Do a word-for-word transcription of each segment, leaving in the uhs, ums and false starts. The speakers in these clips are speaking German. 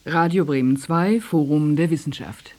Radio Bremen zwei, Forum der Wissenschaft.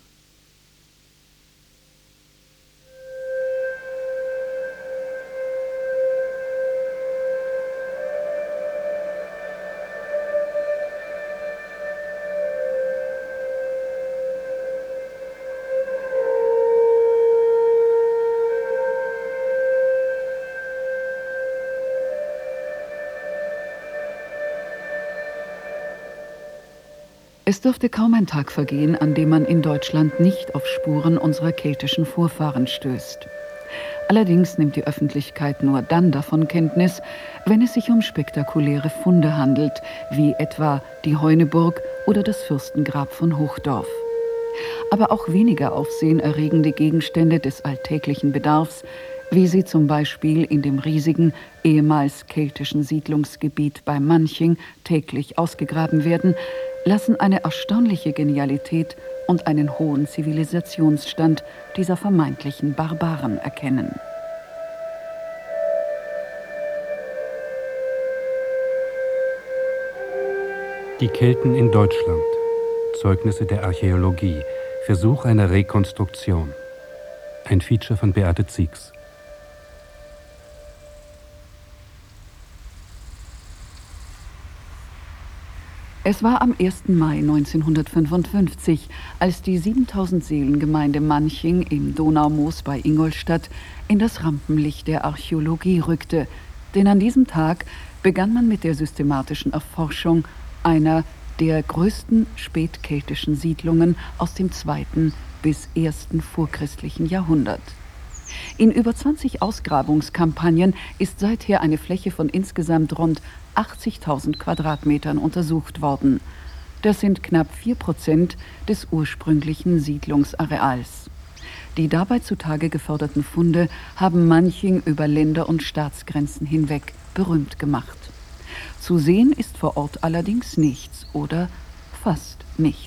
Es dürfte kaum ein Tag vergehen, an dem man in Deutschland nicht auf Spuren unserer keltischen Vorfahren stößt. Allerdings nimmt die Öffentlichkeit nur dann davon Kenntnis, wenn es sich um spektakuläre Funde handelt, wie etwa die Heuneburg oder das Fürstengrab von Hochdorf. Aber auch weniger aufsehenerregende Gegenstände des alltäglichen Bedarfs, wie sie zum Beispiel in dem riesigen, ehemals keltischen Siedlungsgebiet bei Manching täglich ausgegraben werden, lassen eine erstaunliche Genialität und einen hohen Zivilisationsstand dieser vermeintlichen Barbaren erkennen. Die Kelten in Deutschland. Zeugnisse der Archäologie. Versuch einer Rekonstruktion. Ein Feature von Beate Ziegs. Es war am ersten Mai neunzehnhundertfünfundfünfzig, als die siebentausend-Seelen-Gemeinde Manching im Donaumoos bei Ingolstadt in das Rampenlicht der Archäologie rückte. Denn an diesem Tag begann man mit der systematischen Erforschung einer der größten spätkeltischen Siedlungen aus dem zweiten bis ersten vorchristlichen Jahrhundert. In über zwanzig Ausgrabungskampagnen ist seither eine Fläche von insgesamt rund achtzigtausend Quadratmetern untersucht worden. Das sind knapp vier Prozent des ursprünglichen Siedlungsareals. Die dabei zutage geförderten Funde haben Manching über Länder- und Staatsgrenzen hinweg berühmt gemacht. Zu sehen ist vor Ort allerdings nichts oder fast nichts.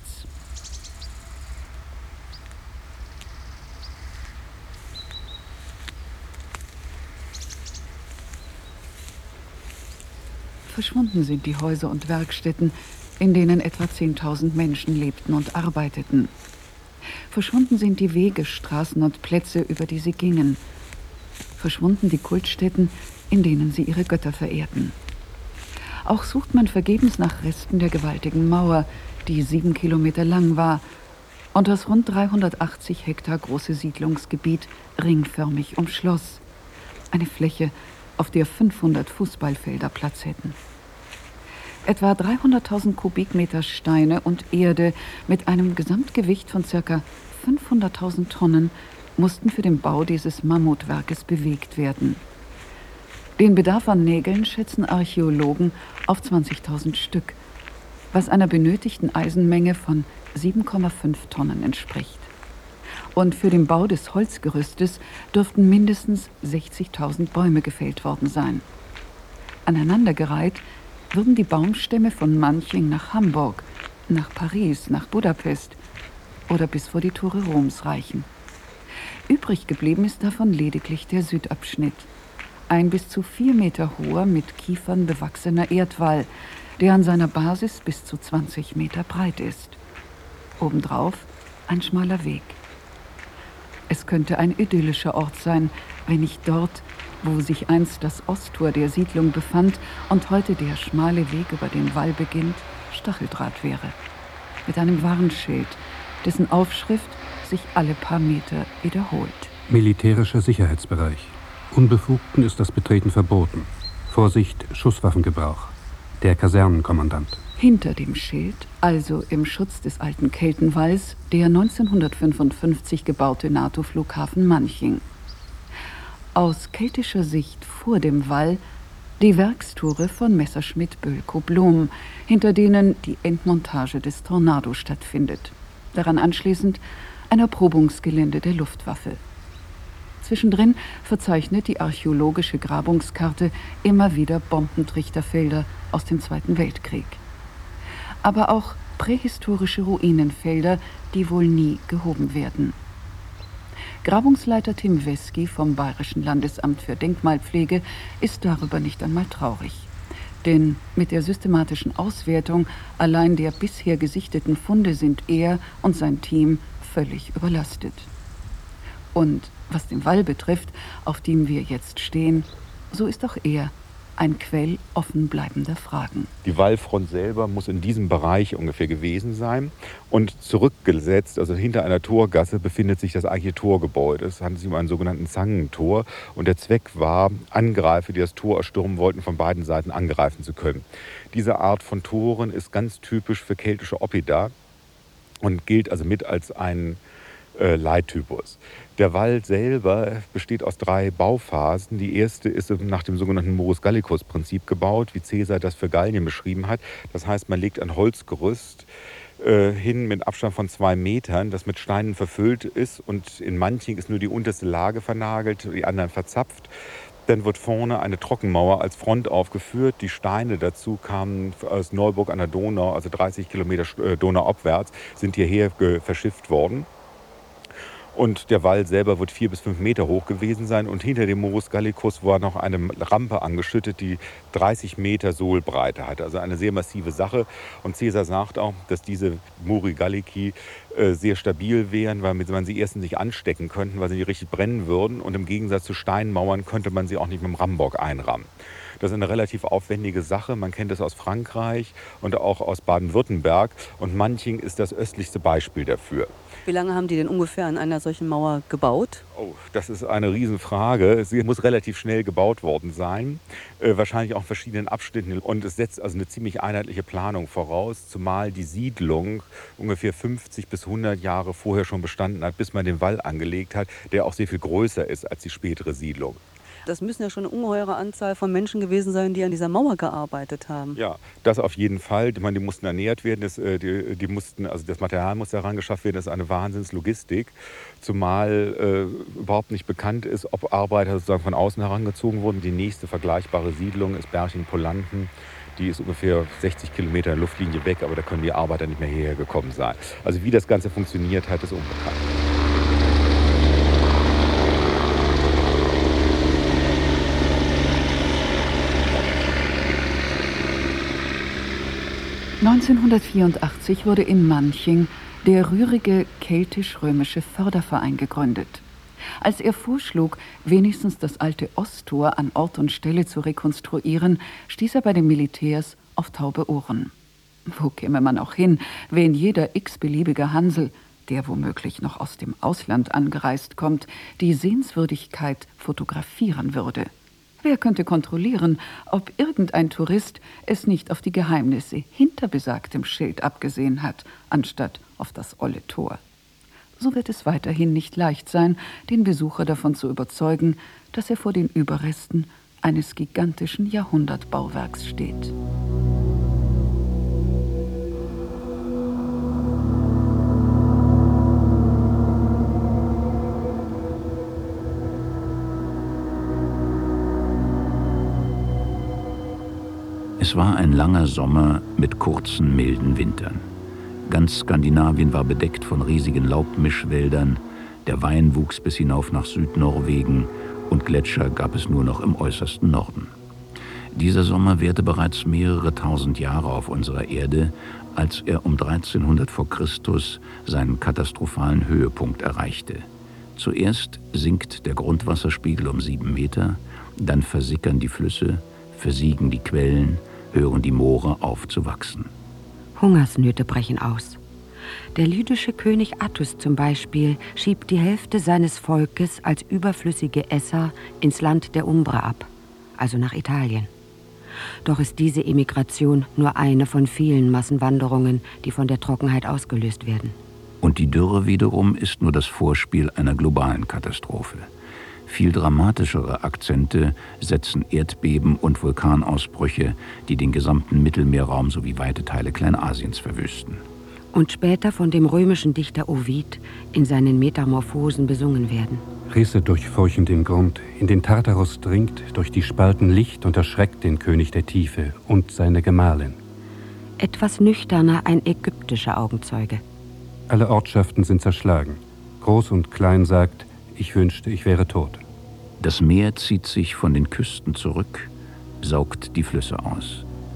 Verschwunden sind die Häuser und Werkstätten, in denen etwa zehntausend Menschen lebten und arbeiteten. Verschwunden sind die Wege, Straßen und Plätze, über die sie gingen. Verschwunden die Kultstätten, in denen sie ihre Götter verehrten. Auch sucht man vergebens nach Resten der gewaltigen Mauer, die sieben Kilometer lang war und das rund dreihundertachtzig Hektar große Siedlungsgebiet ringförmig umschloss. Eine Fläche, auf der fünfhundert Fußballfelder Platz hätten. Etwa dreihunderttausend Kubikmeter Steine und Erde mit einem Gesamtgewicht von ca. fünfhunderttausend Tonnen mussten für den Bau dieses Mammutwerkes bewegt werden. Den Bedarf an Nägeln schätzen Archäologen auf zwanzigtausend Stück, was einer benötigten Eisenmenge von sieben Komma fünf Tonnen entspricht. Und für den Bau des Holzgerüstes dürften mindestens sechzigtausend Bäume gefällt worden sein. Aneinandergereiht würden die Baumstämme von Manching nach Hamburg, nach Paris, nach Budapest oder bis vor die Tore Roms reichen. Übrig geblieben ist davon lediglich der Südabschnitt. Ein bis zu vier Meter hoher, mit Kiefern bewachsener Erdwall, der an seiner Basis bis zu zwanzig Meter breit ist. Obendrauf ein schmaler Weg. Es könnte ein idyllischer Ort sein, wenn nicht dort, wo sich einst das Osttor der Siedlung befand und heute der schmale Weg über den Wall beginnt, Stacheldraht wäre. Mit einem Warnschild, dessen Aufschrift sich alle paar Meter wiederholt. Militärischer Sicherheitsbereich. Unbefugten ist das Betreten verboten. Vorsicht, Schusswaffengebrauch. Der Kasernenkommandant. Hinter dem Schild, also im Schutz des alten Keltenwalls, der neunzehnhundertfünfundfünfzig gebaute NATO-Flughafen Manching. Aus keltischer Sicht vor dem Wall die Werkstore von Messerschmitt-Bölkow-Blum, hinter denen die Endmontage des Tornado stattfindet. Daran anschließend ein Erprobungsgelände der Luftwaffe. Zwischendrin verzeichnet die archäologische Grabungskarte immer wieder Bombentrichterfelder aus dem Zweiten Weltkrieg. Aber auch prähistorische Ruinenfelder, die wohl nie gehoben werden. Grabungsleiter Tim Wesky vom Bayerischen Landesamt für Denkmalpflege ist darüber nicht einmal traurig. Denn mit der systematischen Auswertung allein der bisher gesichteten Funde sind er und sein Team völlig überlastet. Und was den Wall betrifft, auf dem wir jetzt stehen, so ist auch er ein Quell offen bleibender Fragen. Die Wallfront selber muss in diesem Bereich ungefähr gewesen sein. Und zurückgesetzt, also hinter einer Torgasse, befindet sich das eigentliche Torgebäude. Es handelt sich um einen sogenannten Zangentor. Und der Zweck war, Angreifer, die das Tor erstürmen wollten, von beiden Seiten angreifen zu können. Diese Art von Toren ist ganz typisch für keltische Oppida und gilt also mit als ein äh, Leittypus. Der Wall selber besteht aus drei Bauphasen. Die erste ist nach dem sogenannten Morus Gallicus-Prinzip gebaut, wie Caesar das für Gallien beschrieben hat. Das heißt, man legt ein Holzgerüst äh, hin mit Abstand von zwei Metern, das mit Steinen verfüllt ist. Und in manchen ist nur die unterste Lage vernagelt, die anderen verzapft. Dann wird vorne eine Trockenmauer als Front aufgeführt. Die Steine dazu kamen aus Neuburg an der Donau, also dreißig Kilometer donauabwärts, sind hierher verschifft worden. Und der Wall selber wird vier bis fünf Meter hoch gewesen sein. Und hinter dem Morus Gallicus war noch eine Rampe angeschüttet, die dreißig Meter Sohlbreite hatte. Also eine sehr massive Sache. Und Caesar sagt auch, dass diese Muri Gallici äh, sehr stabil wären, weil man sie erstens nicht anstecken könnten, weil sie nicht richtig brennen würden. Und im Gegensatz zu Steinmauern könnte man sie auch nicht mit dem Rambock einrammen. Das ist eine relativ aufwendige Sache. Man kennt das aus Frankreich und auch aus Baden-Württemberg. Und Manching ist das östlichste Beispiel dafür. Wie lange haben die denn ungefähr an einer solchen Mauer gebaut? Oh, das ist eine Riesenfrage. Sie muss relativ schnell gebaut worden sein, äh, wahrscheinlich auch in verschiedenen Abschnitten. Und es setzt also eine ziemlich einheitliche Planung voraus, zumal die Siedlung ungefähr fünfzig bis hundert Jahre vorher schon bestanden hat, bis man den Wall angelegt hat, der auch sehr viel größer ist als die spätere Siedlung. Das müssen ja schon eine ungeheure Anzahl von Menschen gewesen sein, die an dieser Mauer gearbeitet haben. Ja, das auf jeden Fall. Ich meine, die mussten ernährt werden, das, die, die mussten, also das Material musste herangeschafft werden. Das ist eine Wahnsinnslogistik, zumal äh, überhaupt nicht bekannt ist, ob Arbeiter sozusagen von außen herangezogen wurden. Die nächste vergleichbare Siedlung ist Berching-Pollanten. Die ist ungefähr sechzig Kilometer in der Luftlinie weg, aber da können die Arbeiter nicht mehr hierher gekommen sein. Also wie das Ganze funktioniert hat, ist unbekannt. neunzehnhundertvierundachtzig wurde in Manching der rührige keltisch-römische Förderverein gegründet. Als er vorschlug, wenigstens das alte Osttor an Ort und Stelle zu rekonstruieren, stieß er bei den Militärs auf taube Ohren. Wo käme man auch hin, wenn jeder x-beliebige Hansel, der womöglich noch aus dem Ausland angereist kommt, die Sehenswürdigkeit fotografieren würde? Wer könnte kontrollieren, ob irgendein Tourist es nicht auf die Geheimnisse hinter besagtem Schild abgesehen hat, anstatt auf das olle Tor? So wird es weiterhin nicht leicht sein, den Besucher davon zu überzeugen, dass er vor den Überresten eines gigantischen Jahrhundertbauwerks steht. Es war ein langer Sommer mit kurzen, milden Wintern. Ganz Skandinavien war bedeckt von riesigen Laubmischwäldern, der Wein wuchs bis hinauf nach Südnorwegen und Gletscher gab es nur noch im äußersten Norden. Dieser Sommer währte bereits mehrere tausend Jahre auf unserer Erde, als er um dreizehnhundert vor Christus seinen katastrophalen Höhepunkt erreichte. Zuerst sinkt der Grundwasserspiegel um sieben Meter, dann versickern die Flüsse, versiegen die Quellen, hören die Moore auf zu wachsen. Hungersnöte brechen aus. Der lydische König Attus zum Beispiel schiebt die Hälfte seines Volkes als überflüssige Esser ins Land der Umbrer ab, also nach Italien. Doch ist diese Emigration nur eine von vielen Massenwanderungen, die von der Trockenheit ausgelöst werden. Und die Dürre wiederum ist nur das Vorspiel einer globalen Katastrophe. Viel dramatischere Akzente setzen Erdbeben und Vulkanausbrüche, die den gesamten Mittelmeerraum sowie weite Teile Kleinasiens verwüsten. Und später von dem römischen Dichter Ovid in seinen Metamorphosen besungen werden. Risse durchfurchen den Grund, in den Tartarus dringt durch die Spalten Licht und erschreckt den König der Tiefe und seine Gemahlin. Etwas nüchterner ein ägyptischer Augenzeuge. Alle Ortschaften sind zerschlagen. Groß und Klein sagt, ich wünschte, ich wäre tot. Das Meer zieht sich von den Küsten zurück, saugt die Flüsse aus.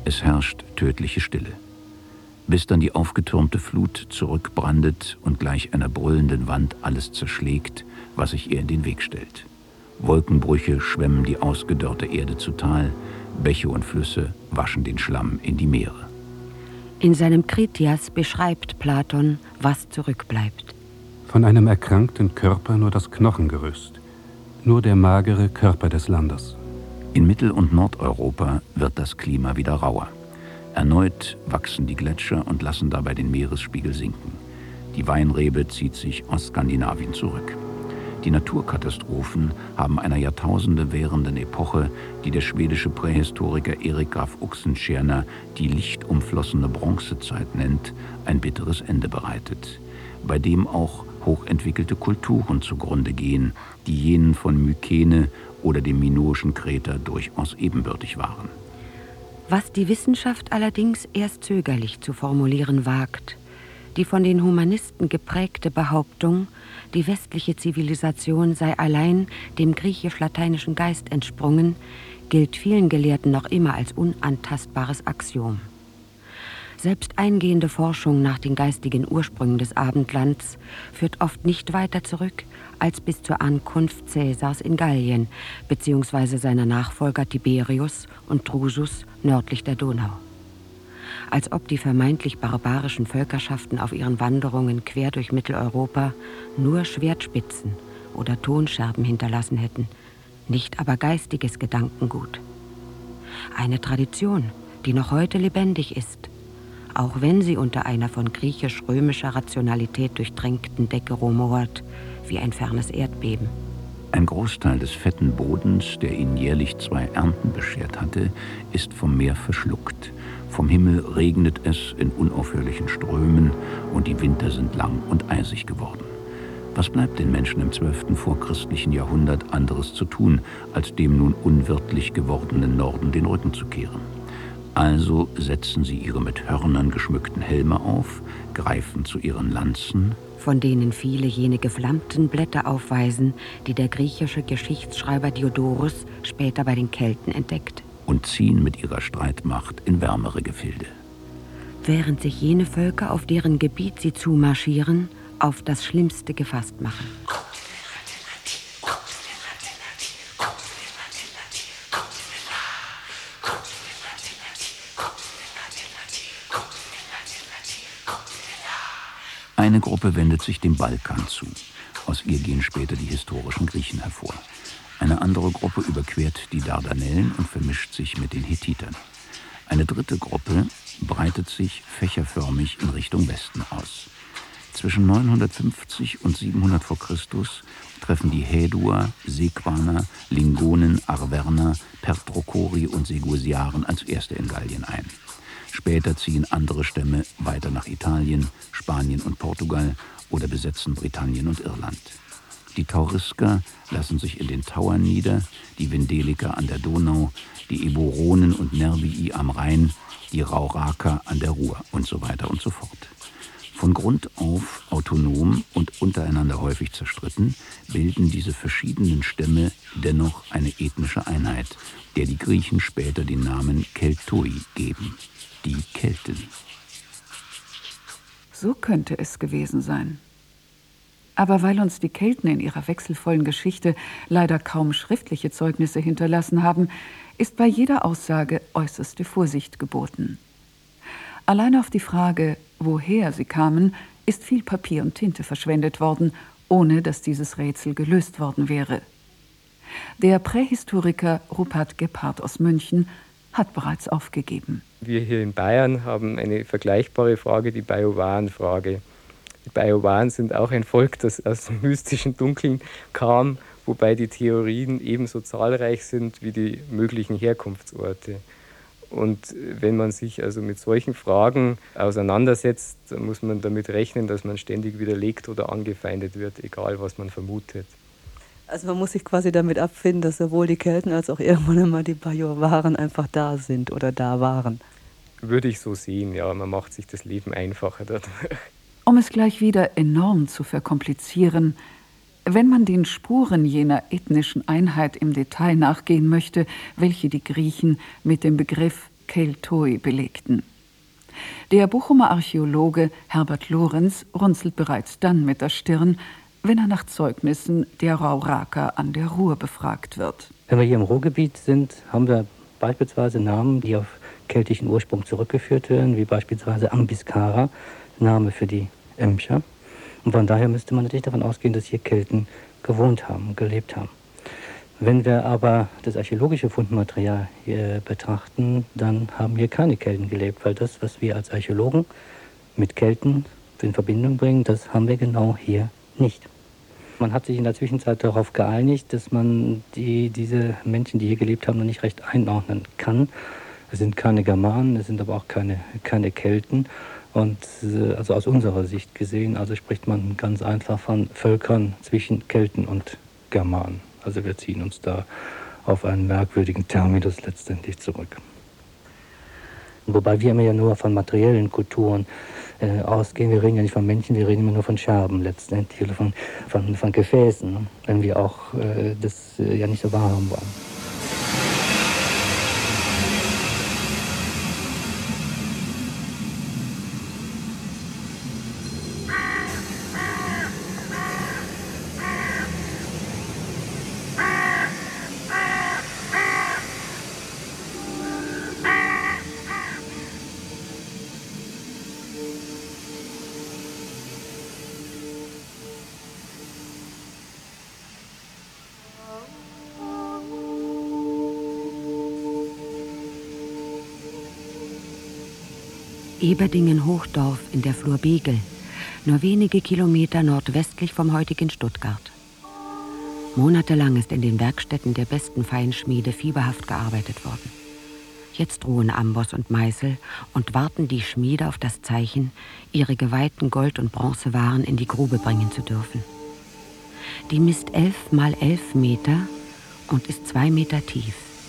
Es herrscht tödliche Stille. Bis dann die aufgetürmte Flut zurückbrandet und gleich einer brüllenden Wand alles zerschlägt, was sich ihr in den Weg stellt. Wolkenbrüche schwemmen die ausgedörrte Erde zu Tal, Bäche und Flüsse waschen den Schlamm in die Meere. In seinem Kritias beschreibt Platon, was zurückbleibt. Von einem erkrankten Körper nur das Knochengerüst, nur der magere Körper des Landes. In Mittel- und Nordeuropa wird das Klima wieder rauer. Erneut wachsen die Gletscher und lassen dabei den Meeresspiegel sinken. Die Weinrebe zieht sich aus Skandinavien zurück. Die Naturkatastrophen haben einer Jahrtausende währenden Epoche, die der schwedische Prähistoriker Erik Graf Oxenstierna die lichtumflossene Bronzezeit nennt, ein bitteres Ende bereitet, bei dem auch hochentwickelte Kulturen zugrunde gehen, die jenen von Mykene oder dem minoischen Kreta durchaus ebenbürtig waren. Was die Wissenschaft allerdings erst zögerlich zu formulieren wagt, die von den Humanisten geprägte Behauptung, die westliche Zivilisation sei allein dem griechisch-lateinischen Geist entsprungen, gilt vielen Gelehrten noch immer als unantastbares Axiom. Selbst eingehende Forschung nach den geistigen Ursprüngen des Abendlands führt oft nicht weiter zurück als bis zur Ankunft Caesars in Gallien bzw. seiner Nachfolger Tiberius und Drusus nördlich der Donau. Als ob die vermeintlich barbarischen Völkerschaften auf ihren Wanderungen quer durch Mitteleuropa nur Schwertspitzen oder Tonscherben hinterlassen hätten, nicht aber geistiges Gedankengut. Eine Tradition, die noch heute lebendig ist, auch wenn sie unter einer von griechisch-römischer Rationalität durchtränkten Decke rumort, wie ein fernes Erdbeben. Ein Großteil des fetten Bodens, der ihnen jährlich zwei Ernten beschert hatte, ist vom Meer verschluckt. Vom Himmel regnet es in unaufhörlichen Strömen und die Winter sind lang und eisig geworden. Was bleibt den Menschen im zwölften vorchristlichen Jahrhundert anderes zu tun, als dem nun unwirtlich gewordenen Norden den Rücken zu kehren? Also setzen sie ihre mit Hörnern geschmückten Helme auf, greifen zu ihren Lanzen, von denen viele jene geflammten Blätter aufweisen, die der griechische Geschichtsschreiber Diodorus später bei den Kelten entdeckt, und ziehen mit ihrer Streitmacht in wärmere Gefilde. Während sich jene Völker, auf deren Gebiet sie zumarschieren, auf das Schlimmste gefasst machen. Eine Gruppe wendet sich dem Balkan zu. Aus ihr gehen später die historischen Griechen hervor. Eine andere Gruppe überquert die Dardanellen und vermischt sich mit den Hethitern. Eine dritte Gruppe breitet sich fächerförmig in Richtung Westen aus. Zwischen neunhundertfünfzig und siebenhundert vor Christus treffen die Häduer, Sequaner, Lingonen, Arverner, Pertrokori und Segusiaren als erste in Gallien ein. Später ziehen andere Stämme weiter nach Italien, Spanien und Portugal oder besetzen Britannien und Irland. Die Taurisker lassen sich in den Tauern nieder, die Vindeliker an der Donau, die Eburonen und Nervii am Rhein, die Rauraker an der Ruhr und so weiter und so fort. Von Grund auf autonom und untereinander häufig zerstritten, bilden diese verschiedenen Stämme dennoch eine ethnische Einheit, der die Griechen später den Namen Keltoi geben, die Kelten. So könnte es gewesen sein. Aber weil uns die Kelten in ihrer wechselvollen Geschichte leider kaum schriftliche Zeugnisse hinterlassen haben, ist bei jeder Aussage äußerste Vorsicht geboten. Allein auf die Frage, woher sie kamen, ist viel Papier und Tinte verschwendet worden, ohne dass dieses Rätsel gelöst worden wäre. Der Prähistoriker Rupert Gebhardt aus München hat bereits aufgegeben. Wir hier in Bayern haben eine vergleichbare Frage, die Bajuwaren-Frage. Die Bajuwaren sind auch ein Volk, das aus dem mystischen Dunkeln kam, wobei die Theorien ebenso zahlreich sind wie die möglichen Herkunftsorte. Und wenn man sich also mit solchen Fragen auseinandersetzt, dann muss man damit rechnen, dass man ständig widerlegt oder angefeindet wird, egal was man vermutet. Also man muss sich quasi damit abfinden, dass sowohl die Kelten als auch irgendwann einmal die Bajuwaren einfach da sind oder da waren. Würde ich so sehen, ja. Man macht sich das Leben einfacher dadurch. Um es gleich wieder enorm zu verkomplizieren, wenn man den Spuren jener ethnischen Einheit im Detail nachgehen möchte, welche die Griechen mit dem Begriff Keltoi belegten. Der Bochumer Archäologe Herbert Lorenz runzelt bereits dann mit der Stirn, wenn er nach Zeugnissen der Rauraker an der Ruhr befragt wird. Wenn wir hier im Ruhrgebiet sind, haben wir beispielsweise Namen, die auf keltischen Ursprung zurückgeführt werden, wie beispielsweise Ambiskara, Name für die Emscher. Und von daher müsste man natürlich davon ausgehen, dass hier Kelten gewohnt haben, gelebt haben. Wenn wir aber das archäologische Fundmaterial hier betrachten, dann haben hier keine Kelten gelebt, weil das, was wir als Archäologen mit Kelten in Verbindung bringen, das haben wir genau hier nicht. Man hat sich in der Zwischenzeit darauf geeinigt, dass man die, diese Menschen, die hier gelebt haben, noch nicht recht einordnen kann. Es sind keine Germanen, es sind aber auch keine, keine Kelten. Und äh, also aus unserer Sicht gesehen, also spricht man ganz einfach von Völkern zwischen Kelten und Germanen. Also wir ziehen uns da auf einen merkwürdigen Terminus letztendlich zurück. Wobei wir immer ja nur von materiellen Kulturen äh, ausgehen. Wir reden ja nicht von Menschen, wir reden immer nur von Scherben letztendlich oder von, von, von Gefäßen, ne? Wenn wir auch äh, das äh, ja nicht so wahrhaben wollen. Eberdingen-Hochdorf in der Flur Begel, nur wenige Kilometer nordwestlich vom heutigen Stuttgart. Monatelang ist in den Werkstätten der besten Feinschmiede fieberhaft gearbeitet worden. Jetzt ruhen Amboss und Meißel und warten die Schmiede auf das Zeichen, ihre geweihten Gold- und Bronzewaren in die Grube bringen zu dürfen. Die misst elf mal elf Meter und ist zwei Meter tief.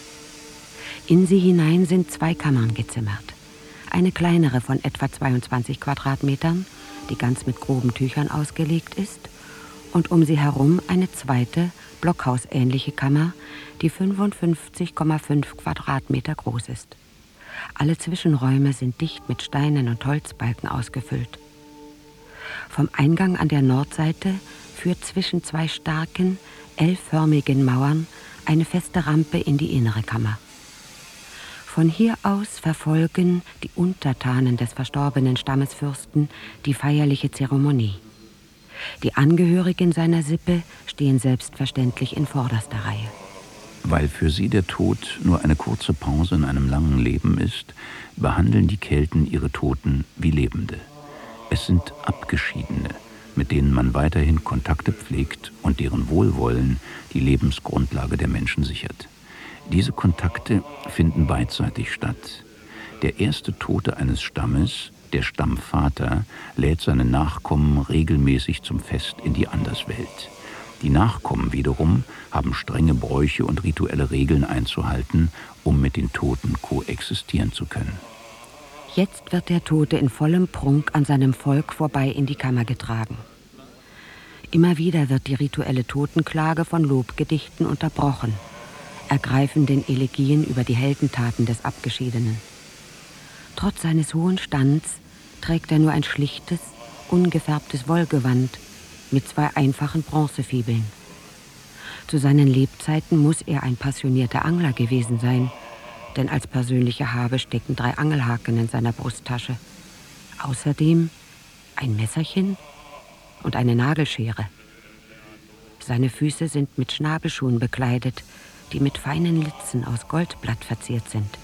In sie hinein sind zwei Kammern gezimmert. Eine kleinere von etwa zweiundzwanzig Quadratmetern, die ganz mit groben Tüchern ausgelegt ist, und um sie herum eine zweite, blockhausähnliche Kammer, die fünfundfünfzig Komma fünf Quadratmeter groß ist. Alle Zwischenräume sind dicht mit Steinen und Holzbalken ausgefüllt. Vom Eingang an der Nordseite führt zwischen zwei starken, L-förmigen Mauern eine feste Rampe in die innere Kammer. Von hier aus verfolgen die Untertanen des verstorbenen Stammesfürsten die feierliche Zeremonie. Die Angehörigen seiner Sippe stehen selbstverständlich in vorderster Reihe. Weil für sie der Tod nur eine kurze Pause in einem langen Leben ist, behandeln die Kelten ihre Toten wie Lebende. Es sind Abgeschiedene, mit denen man weiterhin Kontakte pflegt und deren Wohlwollen die Lebensgrundlage der Menschen sichert. Diese Kontakte finden beidseitig statt. Der erste Tote eines Stammes, der Stammvater, lädt seine Nachkommen regelmäßig zum Fest in die Anderswelt. Die Nachkommen wiederum haben strenge Bräuche und rituelle Regeln einzuhalten, um mit den Toten koexistieren zu können. Jetzt wird der Tote in vollem Prunk an seinem Volk vorbei in die Kammer getragen. Immer wieder wird die rituelle Totenklage von Lobgedichten unterbrochen, ergreifenden Elegien über die Heldentaten des Abgeschiedenen. Trotz seines hohen Stands trägt er nur ein schlichtes, ungefärbtes Wollgewand mit zwei einfachen Bronzefibeln. Zu seinen Lebzeiten muss er ein passionierter Angler gewesen sein, denn als persönliche Habe stecken drei Angelhaken in seiner Brusttasche. Außerdem ein Messerchen und eine Nagelschere. Seine Füße sind mit Schnabelschuhen bekleidet, die mit feinen Litzen aus Goldblatt verziert sind.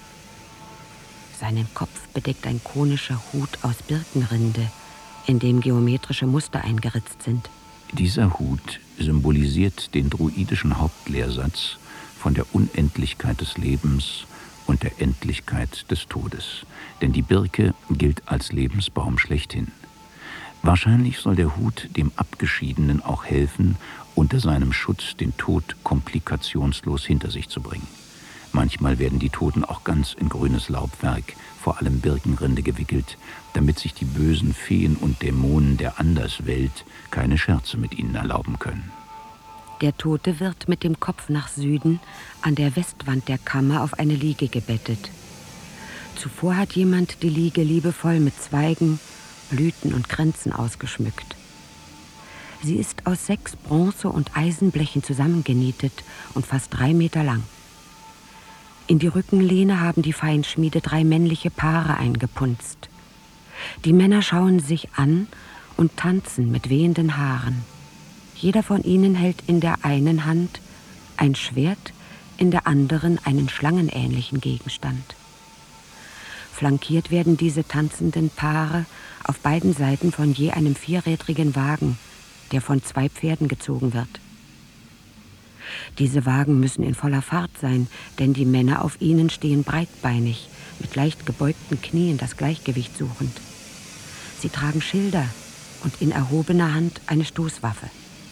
Seinen Kopf bedeckt ein konischer Hut aus Birkenrinde, in dem geometrische Muster eingeritzt sind. Dieser Hut symbolisiert den druidischen Hauptlehrsatz von der Unendlichkeit des Lebens und der Endlichkeit des Todes. Denn die Birke gilt als Lebensbaum schlechthin. Wahrscheinlich soll der Hut dem Abgeschiedenen auch helfen, unter seinem Schutz den Tod komplikationslos hinter sich zu bringen. Manchmal werden die Toten auch ganz in grünes Laubwerk, vor allem Birkenrinde, gewickelt, damit sich die bösen Feen und Dämonen der Anderswelt keine Scherze mit ihnen erlauben können. Der Tote wird mit dem Kopf nach Süden an der Westwand der Kammer auf eine Liege gebettet. Zuvor hat jemand die Liege liebevoll mit Zweigen, Blüten und Kränzen ausgeschmückt. Sie ist aus sechs Bronze- und Eisenblechen zusammengenietet und fast drei Meter lang. In die Rückenlehne haben die Feinschmiede drei männliche Paare eingepunzt. Die Männer schauen sich an und tanzen mit wehenden Haaren. Jeder von ihnen hält in der einen Hand ein Schwert, in der anderen einen schlangenähnlichen Gegenstand. Flankiert werden diese tanzenden Paare auf beiden Seiten von je einem vierrädrigen Wagen, der von zwei Pferden gezogen wird. Diese Wagen müssen in voller Fahrt sein, denn die Männer auf ihnen stehen breitbeinig, mit leicht gebeugten Knien das Gleichgewicht suchend. Sie tragen Schilder und in erhobener Hand eine Stoßwaffe.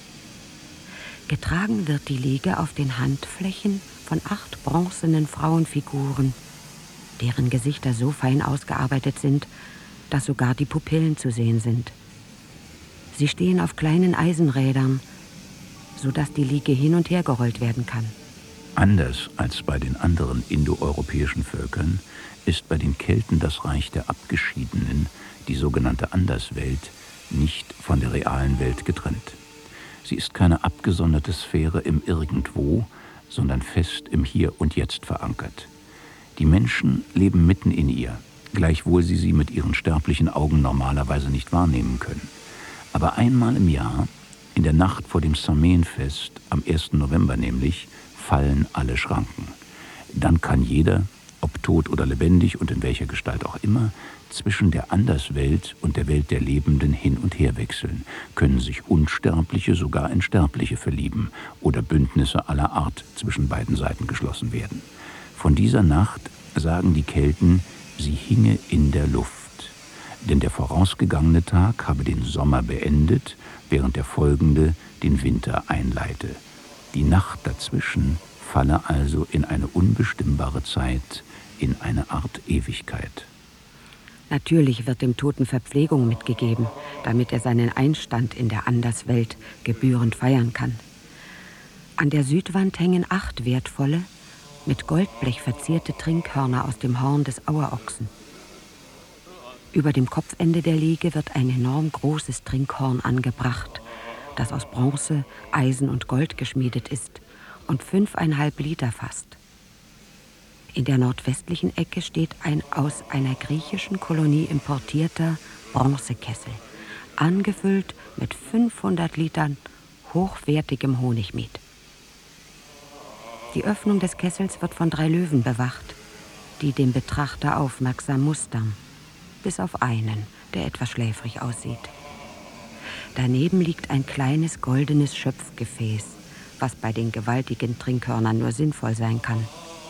Getragen wird die Liege auf den Handflächen von acht bronzenen Frauenfiguren, deren Gesichter so fein ausgearbeitet sind, dass sogar die Pupillen zu sehen sind. Sie stehen auf kleinen Eisenrädern, sodass die Liege hin und her gerollt werden kann. Anders als bei den anderen indoeuropäischen Völkern ist bei den Kelten das Reich der Abgeschiedenen, die sogenannte Anderswelt, nicht von der realen Welt getrennt. Sie ist keine abgesonderte Sphäre im Irgendwo, sondern fest im Hier und Jetzt verankert. Die Menschen leben mitten in ihr, gleichwohl sie sie mit ihren sterblichen Augen normalerweise nicht wahrnehmen können. Aber einmal im Jahr, in der Nacht vor dem Samhain-Fest, am ersten November nämlich, fallen alle Schranken. Dann kann jeder, ob tot oder lebendig und in welcher Gestalt auch immer, zwischen der Anderswelt und der Welt der Lebenden hin und her wechseln, können sich Unsterbliche sogar in Sterbliche verlieben oder Bündnisse aller Art zwischen beiden Seiten geschlossen werden. Von dieser Nacht sagen die Kelten, sie hinge in der Luft. Denn der vorausgegangene Tag habe den Sommer beendet, während der folgende den Winter einleite. Die Nacht dazwischen falle also in eine unbestimmbare Zeit, in eine Art Ewigkeit. Natürlich wird dem Toten Verpflegung mitgegeben, damit er seinen Einstand in der Anderswelt gebührend feiern kann. An der Südwand hängen acht wertvolle, mit Goldblech verzierte Trinkhörner aus dem Horn des Auerochsen. Über dem Kopfende der Liege wird ein enorm großes Trinkhorn angebracht, das aus Bronze, Eisen und Gold geschmiedet ist und fünfeinhalb Liter fasst. In der nordwestlichen Ecke steht ein aus einer griechischen Kolonie importierter Bronzekessel, angefüllt mit fünfhundert Litern hochwertigem Honigmet. Die Öffnung des Kessels wird von drei Löwen bewacht, die den Betrachter aufmerksam mustern, bis auf einen, der etwas schläfrig aussieht. Daneben liegt ein kleines goldenes Schöpfgefäß, was bei den gewaltigen Trinkhörnern nur sinnvoll sein kann.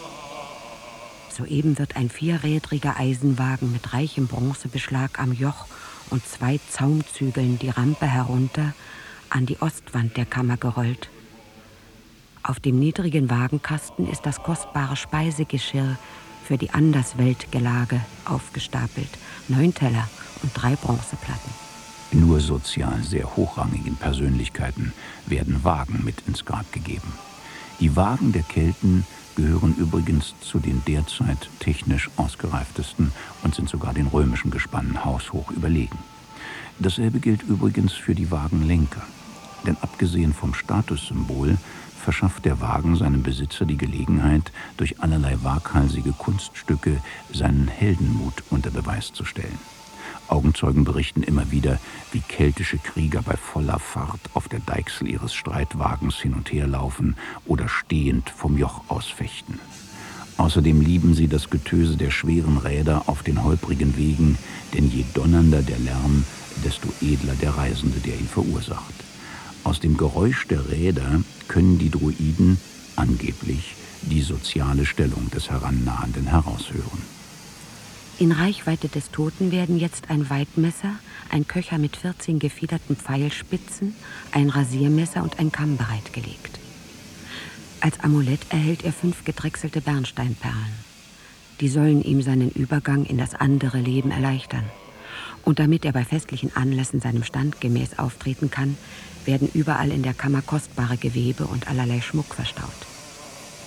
Soeben wird ein vierrädriger Eisenwagen mit reichem Bronzebeschlag am Joch und zwei Zaumzügeln die Rampe herunter an die Ostwand der Kammer gerollt. Auf dem niedrigen Wagenkasten ist das kostbare Speisegeschirr für die Andersweltgelage aufgestapelt, neun Teller und drei Bronzeplatten. Nur sozial sehr hochrangigen Persönlichkeiten werden Wagen mit ins Grab gegeben. Die Wagen der Kelten gehören übrigens zu den derzeit technisch ausgereiftesten und sind sogar den römischen Gespannen haushoch überlegen. Dasselbe gilt übrigens für die Wagenlenker. Denn abgesehen vom Statussymbol verschafft der Wagen seinem Besitzer die Gelegenheit, durch allerlei waghalsige Kunststücke seinen Heldenmut unter Beweis zu stellen. Augenzeugen berichten immer wieder, wie keltische Krieger bei voller Fahrt auf der Deichsel ihres Streitwagens hin und her laufen oder stehend vom Joch ausfechten. Außerdem lieben sie das Getöse der schweren Räder auf den holprigen Wegen, denn je donnernder der Lärm, desto edler der Reisende, der ihn verursacht. Aus dem Geräusch der Räder können die Druiden angeblich die soziale Stellung des Herannahenden heraushören. In Reichweite des Toten werden jetzt ein Weidmesser, ein Köcher mit vierzehn gefiederten Pfeilspitzen, ein Rasiermesser und ein Kamm bereitgelegt. Als Amulett erhält er fünf gedrechselte Bernsteinperlen. Die sollen ihm seinen Übergang in das andere Leben erleichtern. Und damit er bei festlichen Anlässen seinem Stand gemäß auftreten kann, werden überall in der Kammer kostbare Gewebe und allerlei Schmuck verstaut.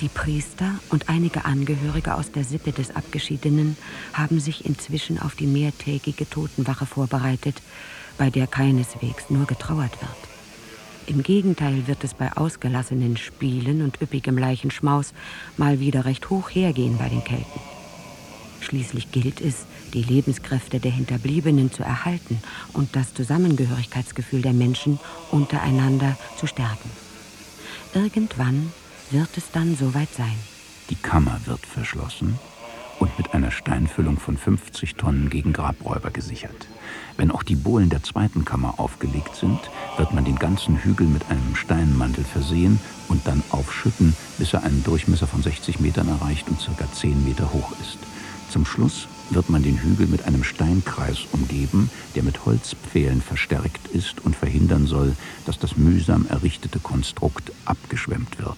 Die Priester und einige Angehörige aus der Sippe des Abgeschiedenen haben sich inzwischen auf die mehrtägige Totenwache vorbereitet, bei der keineswegs nur getrauert wird. Im Gegenteil wird es bei ausgelassenen Spielen und üppigem Leichenschmaus mal wieder recht hoch hergehen bei den Kelten. Schließlich gilt es, die Lebenskräfte der Hinterbliebenen zu erhalten und das Zusammengehörigkeitsgefühl der Menschen untereinander zu stärken. Irgendwann wird es dann soweit sein. Die Kammer wird verschlossen und mit einer Steinfüllung von fünfzig Tonnen gegen Grabräuber gesichert. Wenn auch die Bohlen der zweiten Kammer aufgelegt sind, wird man den ganzen Hügel mit einem Steinmantel versehen und dann aufschütten, bis er einen Durchmesser von sechzig Metern erreicht und ca. zehn Meter hoch ist. Zum Schluss wird man den Hügel mit einem Steinkreis umgeben, der mit Holzpfählen verstärkt ist und verhindern soll, dass das mühsam errichtete Konstrukt abgeschwemmt wird.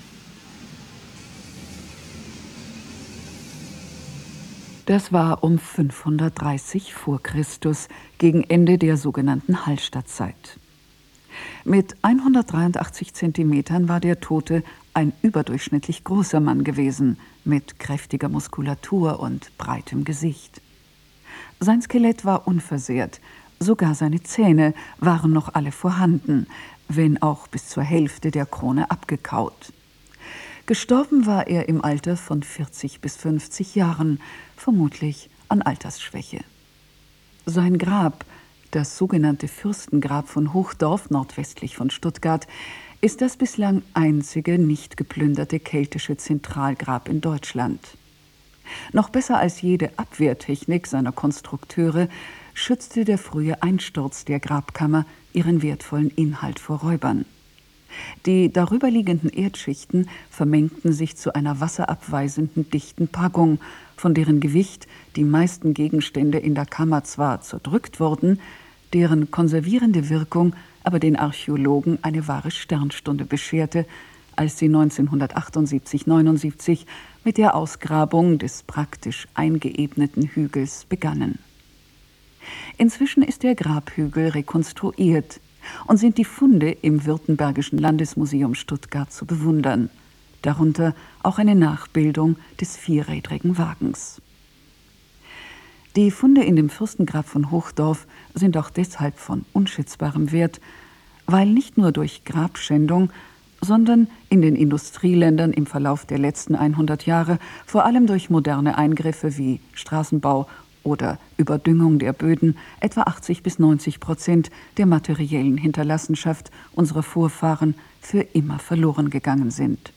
Das war um fünfhundertdreißig vor Christus, gegen Ende der sogenannten Hallstattzeit. Mit hundertdreiundachtzig Zentimetern war der Tote ein überdurchschnittlich großer Mann gewesen, mit kräftiger Muskulatur und breitem Gesicht. Sein Skelett war unversehrt, sogar seine Zähne waren noch alle vorhanden, wenn auch bis zur Hälfte der Krone abgekaut. Gestorben war er im Alter von vierzig bis fünfzig Jahren, vermutlich an Altersschwäche. Sein Grab, das sogenannte Fürstengrab von Hochdorf, nordwestlich von Stuttgart, ist das bislang einzige nicht geplünderte keltische Zentralgrab in Deutschland. Noch besser als jede Abwehrtechnik seiner Konstrukteure schützte der frühe Einsturz der Grabkammer ihren wertvollen Inhalt vor Räubern. Die darüberliegenden Erdschichten vermengten sich zu einer wasserabweisenden dichten Packung, von deren Gewicht die meisten Gegenstände in der Kammer zwar zerdrückt wurden, deren konservierende Wirkung aber den Archäologen eine wahre Sternstunde bescherte, als sie neunzehnhundertachtundsiebzig neunundsiebzig mit der Ausgrabung des praktisch eingeebneten Hügels begannen. Inzwischen ist der Grabhügel rekonstruiert und sind die Funde im Württembergischen Landesmuseum Stuttgart zu bewundern, darunter auch eine Nachbildung des vierrädrigen Wagens. Die Funde in dem Fürstengrab von Hochdorf sind auch deshalb von unschätzbarem Wert, weil nicht nur durch Grabschändung, sondern in den Industrieländern im Verlauf der letzten hundert Jahre vor allem durch moderne Eingriffe wie Straßenbau oder Überdüngung der Böden etwa achtzig bis neunzig Prozent der materiellen Hinterlassenschaft unserer Vorfahren für immer verloren gegangen sind.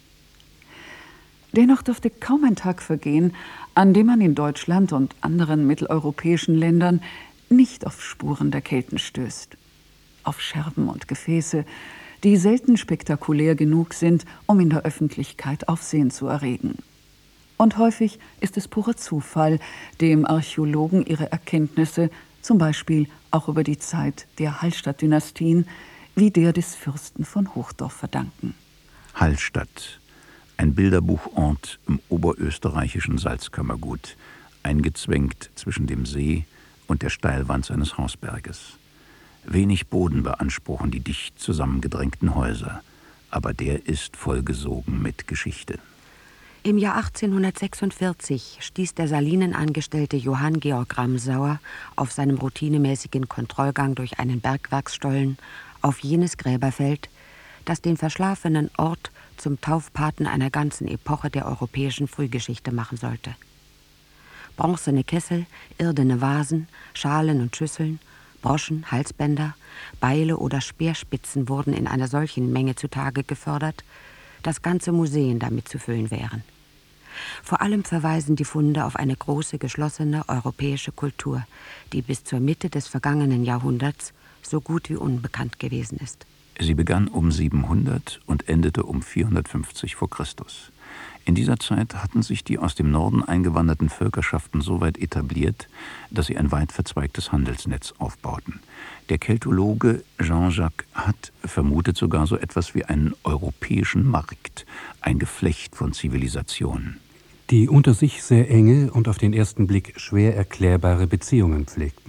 Dennoch dürfte kaum ein Tag vergehen, an dem man in Deutschland und anderen mitteleuropäischen Ländern nicht auf Spuren der Kelten stößt. Auf Scherben und Gefäße, die selten spektakulär genug sind, um in der Öffentlichkeit Aufsehen zu erregen. Und häufig ist es purer Zufall, dem Archäologen ihre Erkenntnisse, zum Beispiel auch über die Zeit der Hallstatt-Dynastien, wie der des Fürsten von Hochdorf verdanken. Hallstatt, ein Bilderbuchort im oberösterreichischen Salzkammergut, eingezwängt zwischen dem See und der Steilwand seines Hausberges. Wenig Boden beanspruchen die dicht zusammengedrängten Häuser, aber der ist vollgesogen mit Geschichte. Im Jahr achtzehnhundertsechsundvierzig stieß der Salinenangestellte Johann Georg Ramsauer auf seinem routinemäßigen Kontrollgang durch einen Bergwerksstollen auf jenes Gräberfeld, das den verschlafenen Ort zum Taufpaten einer ganzen Epoche der europäischen Frühgeschichte machen sollte. Bronzene Kessel, irdene Vasen, Schalen und Schüsseln, Broschen, Halsbänder, Beile oder Speerspitzen wurden in einer solchen Menge zutage gefördert, dass ganze Museen damit zu füllen wären. Vor allem verweisen die Funde auf eine große, geschlossene europäische Kultur, die bis zur Mitte des vergangenen Jahrhunderts so gut wie unbekannt gewesen ist. Sie begann um siebenhundert und endete um vierhundertfünfzig vor Christus. In dieser Zeit hatten sich die aus dem Norden eingewanderten Völkerschaften so weit etabliert, dass sie ein weit verzweigtes Handelsnetz aufbauten. Der Keltologe Jean-Jacques Hatt vermutet sogar so etwas wie einen europäischen Markt, ein Geflecht von Zivilisationen. Die unter sich sehr enge und auf den ersten Blick schwer erklärbare Beziehungen pflegten.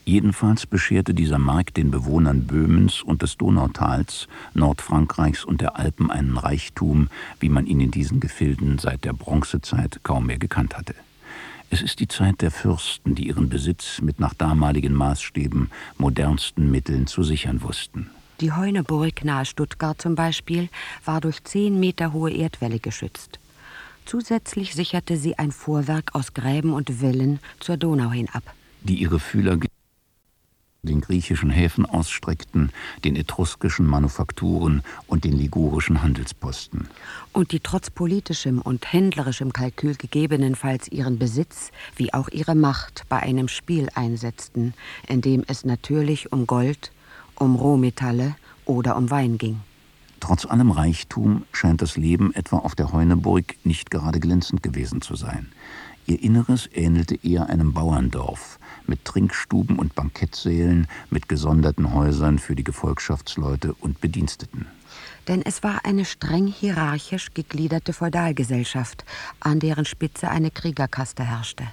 Jedenfalls bescherte dieser Markt den Bewohnern Böhmens und des Donautals, Nordfrankreichs und der Alpen einen Reichtum, wie man ihn in diesen Gefilden seit der Bronzezeit kaum mehr gekannt hatte. Es ist die Zeit der Fürsten, die ihren Besitz mit nach damaligen Maßstäben modernsten Mitteln zu sichern wussten. Die Heuneburg nahe Stuttgart zum Beispiel war durch zehn Meter hohe Erdwälle geschützt. Zusätzlich sicherte sie ein Vorwerk aus Gräben und Wällen zur Donau hinab, die ihre Fühler den griechischen Häfen ausstreckten, den etruskischen Manufakturen und den ligurischen Handelsposten. Und die trotz politischem und händlerischem Kalkül gegebenenfalls ihren Besitz wie auch ihre Macht bei einem Spiel einsetzten, in dem es natürlich um Gold, um Rohmetalle oder um Wein ging. Trotz allem Reichtum scheint das Leben etwa auf der Heuneburg nicht gerade glänzend gewesen zu sein. Ihr Inneres ähnelte eher einem Bauerndorf, mit Trinkstuben und Bankettsälen, mit gesonderten Häusern für die Gefolgschaftsleute und Bediensteten. Denn es war eine streng hierarchisch gegliederte Feudalgesellschaft, an deren Spitze eine Kriegerkaste herrschte.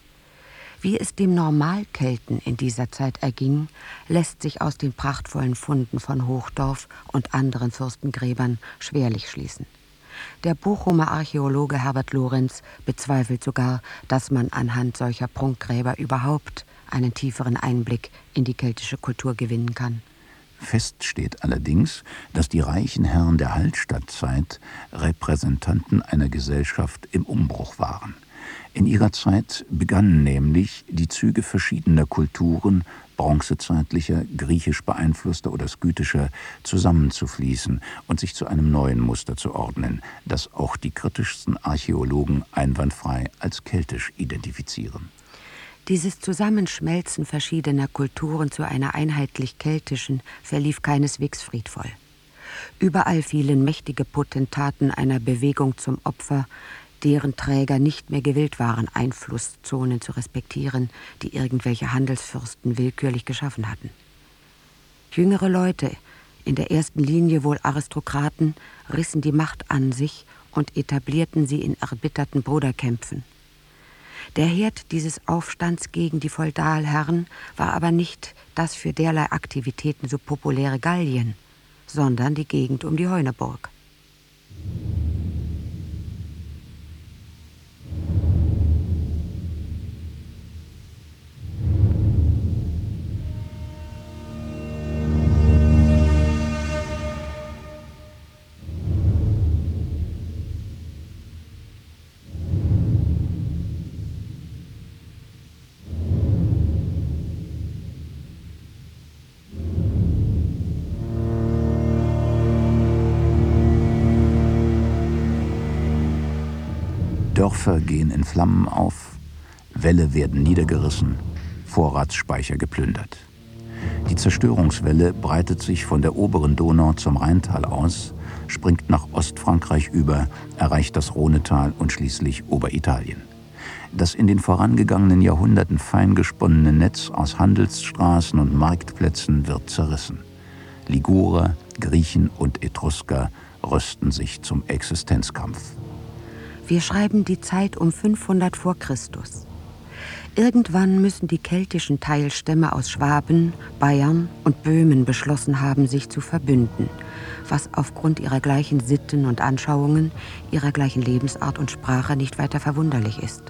Wie es dem Normalkelten in dieser Zeit erging, lässt sich aus den prachtvollen Funden von Hochdorf und anderen Fürstengräbern schwerlich schließen. Der Bochumer Archäologe Herbert Lorenz bezweifelt sogar, dass man anhand solcher Prunkgräber überhaupt einen tieferen Einblick in die keltische Kultur gewinnen kann. Fest steht allerdings, dass die reichen Herren der Hallstattzeit Repräsentanten einer Gesellschaft im Umbruch waren. In ihrer Zeit begannen nämlich die Züge verschiedener Kulturen, bronzezeitlicher, griechisch beeinflusster oder skythischer, zusammenzufließen und sich zu einem neuen Muster zu ordnen, das auch die kritischsten Archäologen einwandfrei als keltisch identifizieren. Dieses Zusammenschmelzen verschiedener Kulturen zu einer einheitlich keltischen verlief keineswegs friedvoll. Überall fielen mächtige Potentaten einer Bewegung zum Opfer, deren Träger nicht mehr gewillt waren, Einflusszonen zu respektieren, die irgendwelche Handelsfürsten willkürlich geschaffen hatten. Jüngere Leute, in der ersten Linie wohl Aristokraten, rissen die Macht an sich und etablierten sie in erbitterten Bruderkämpfen. Der Herd dieses Aufstands gegen die Feudalherren war aber nicht das für derlei Aktivitäten so populäre Gallien, sondern die Gegend um die Heuneburg. Dörfer gehen in Flammen auf, Wälle werden niedergerissen, Vorratsspeicher geplündert. Die Zerstörungswelle breitet sich von der oberen Donau zum Rheintal aus, springt nach Ostfrankreich über, erreicht das Rhonetal und schließlich Oberitalien. Das in den vorangegangenen Jahrhunderten fein gesponnene Netz aus Handelsstraßen und Marktplätzen wird zerrissen. Ligurer, Griechen und Etrusker rüsten sich zum Existenzkampf. Wir schreiben die Zeit um fünfhundert vor Christus. Irgendwann müssen die keltischen Teilstämme aus Schwaben, Bayern und Böhmen beschlossen haben, sich zu verbünden, was aufgrund ihrer gleichen Sitten und Anschauungen, ihrer gleichen Lebensart und Sprache nicht weiter verwunderlich ist.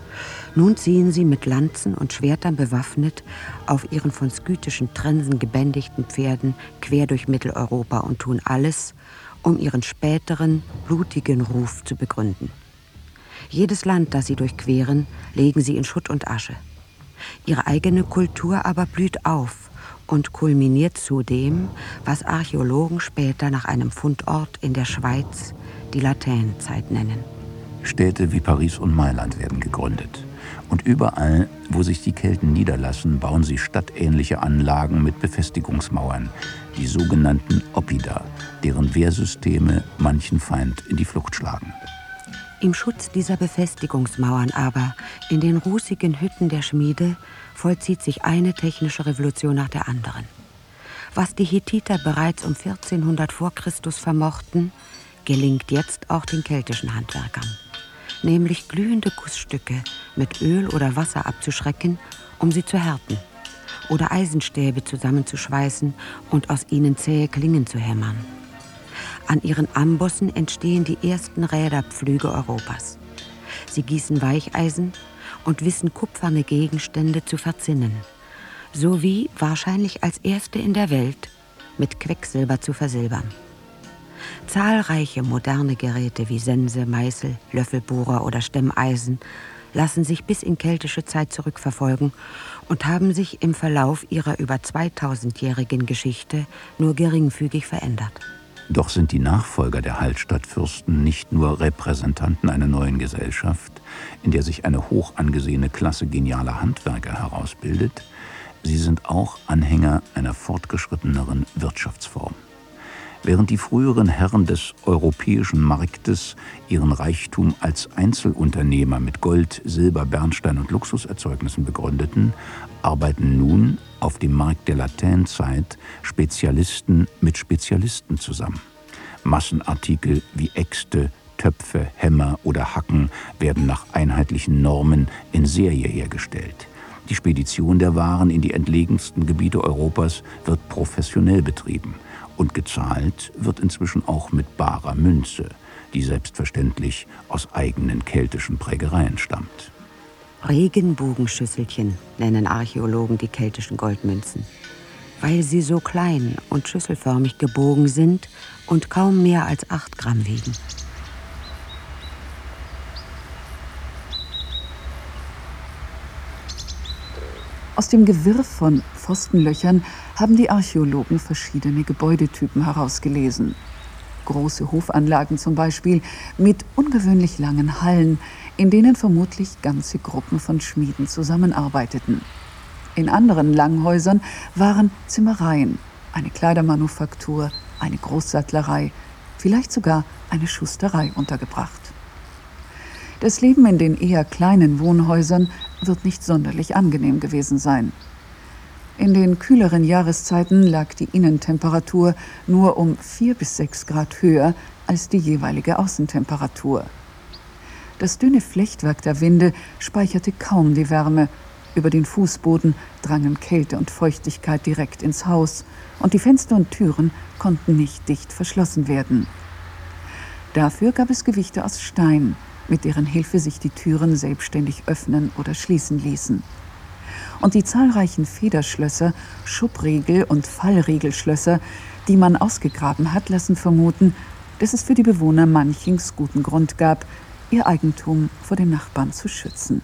Nun ziehen sie mit Lanzen und Schwertern bewaffnet auf ihren von skythischen Trensen gebändigten Pferden quer durch Mitteleuropa und tun alles, um ihren späteren, blutigen Ruf zu begründen. Jedes Land, das sie durchqueren, legen sie in Schutt und Asche. Ihre eigene Kultur aber blüht auf und kulminiert zu dem, was Archäologen später nach einem Fundort in der Schweiz die Latènezeit nennen. Städte wie Paris und Mailand werden gegründet. Und überall, wo sich die Kelten niederlassen, bauen sie stadtähnliche Anlagen mit Befestigungsmauern, die sogenannten Oppida, deren Wehrsysteme manchen Feind in die Flucht schlagen. Im Schutz dieser Befestigungsmauern aber, in den rußigen Hütten der Schmiede, vollzieht sich eine technische Revolution nach der anderen. Was die Hethiter bereits um vierzehnhundert vor Christus vermochten, gelingt jetzt auch den keltischen Handwerkern. Nämlich glühende Gussstücke mit Öl oder Wasser abzuschrecken, um sie zu härten. oder Eisenstäbe zusammenzuschweißen und aus ihnen zähe Klingen zu hämmern. An ihren Ambossen entstehen die ersten Räderpflüge Europas. Sie gießen Weicheisen und wissen kupferne Gegenstände zu verzinnen, sowie wahrscheinlich als erste in der Welt mit Quecksilber zu versilbern. Zahlreiche moderne Geräte wie Sense, Meißel, Löffelbohrer oder Stemmeisen lassen sich bis in keltische Zeit zurückverfolgen und haben sich im Verlauf ihrer über zweitausendjährigen Geschichte nur geringfügig verändert. Doch sind die Nachfolger der Hallstattfürsten nicht nur Repräsentanten einer neuen Gesellschaft, in der sich eine hoch angesehene Klasse genialer Handwerker herausbildet, sie sind auch Anhänger einer fortgeschritteneren Wirtschaftsform. Während die früheren Herren des europäischen Marktes ihren Reichtum als Einzelunternehmer mit Gold, Silber, Bernstein und Luxuserzeugnissen begründeten, arbeiten nun auf dem Markt der Latènezeit Spezialisten mit Spezialisten zusammen. Massenartikel wie Äxte, Töpfe, Hämmer oder Hacken werden nach einheitlichen Normen in Serie hergestellt. Die Spedition der Waren in die entlegensten Gebiete Europas wird professionell betrieben. Und gezahlt wird inzwischen auch mit barer Münze, die selbstverständlich aus eigenen keltischen Prägereien stammt. Regenbogenschüsselchen nennen Archäologen die keltischen Goldmünzen, weil sie so klein und schüsselförmig gebogen sind und kaum mehr als acht Gramm wiegen. Aus dem Gewirr von Pfostenlöchern haben die Archäologen verschiedene Gebäudetypen herausgelesen. Große Hofanlagen zum Beispiel mit ungewöhnlich langen Hallen, in denen vermutlich ganze Gruppen von Schmieden zusammenarbeiteten. In anderen Langhäusern waren Zimmereien, eine Kleidermanufaktur, eine Großsattlerei, vielleicht sogar eine Schusterei untergebracht. Das Leben in den eher kleinen Wohnhäusern wird nicht sonderlich angenehm gewesen sein. In den kühleren Jahreszeiten lag die Innentemperatur nur um vier bis sechs Grad höher als die jeweilige Außentemperatur. Das dünne Flechtwerk der Winde speicherte kaum die Wärme. Über den Fußboden drangen Kälte und Feuchtigkeit direkt ins Haus und die Fenster und Türen konnten nicht dicht verschlossen werden. Dafür gab es Gewichte aus Stein, mit deren Hilfe sich die Türen selbstständig öffnen oder schließen ließen. Und die zahlreichen Federschlösser, Schubbriegel und Fallriegelschlösser, die man ausgegraben hat, lassen vermuten, dass es für die Bewohner Manchings guten Grund gab, ihr Eigentum vor den Nachbarn zu schützen.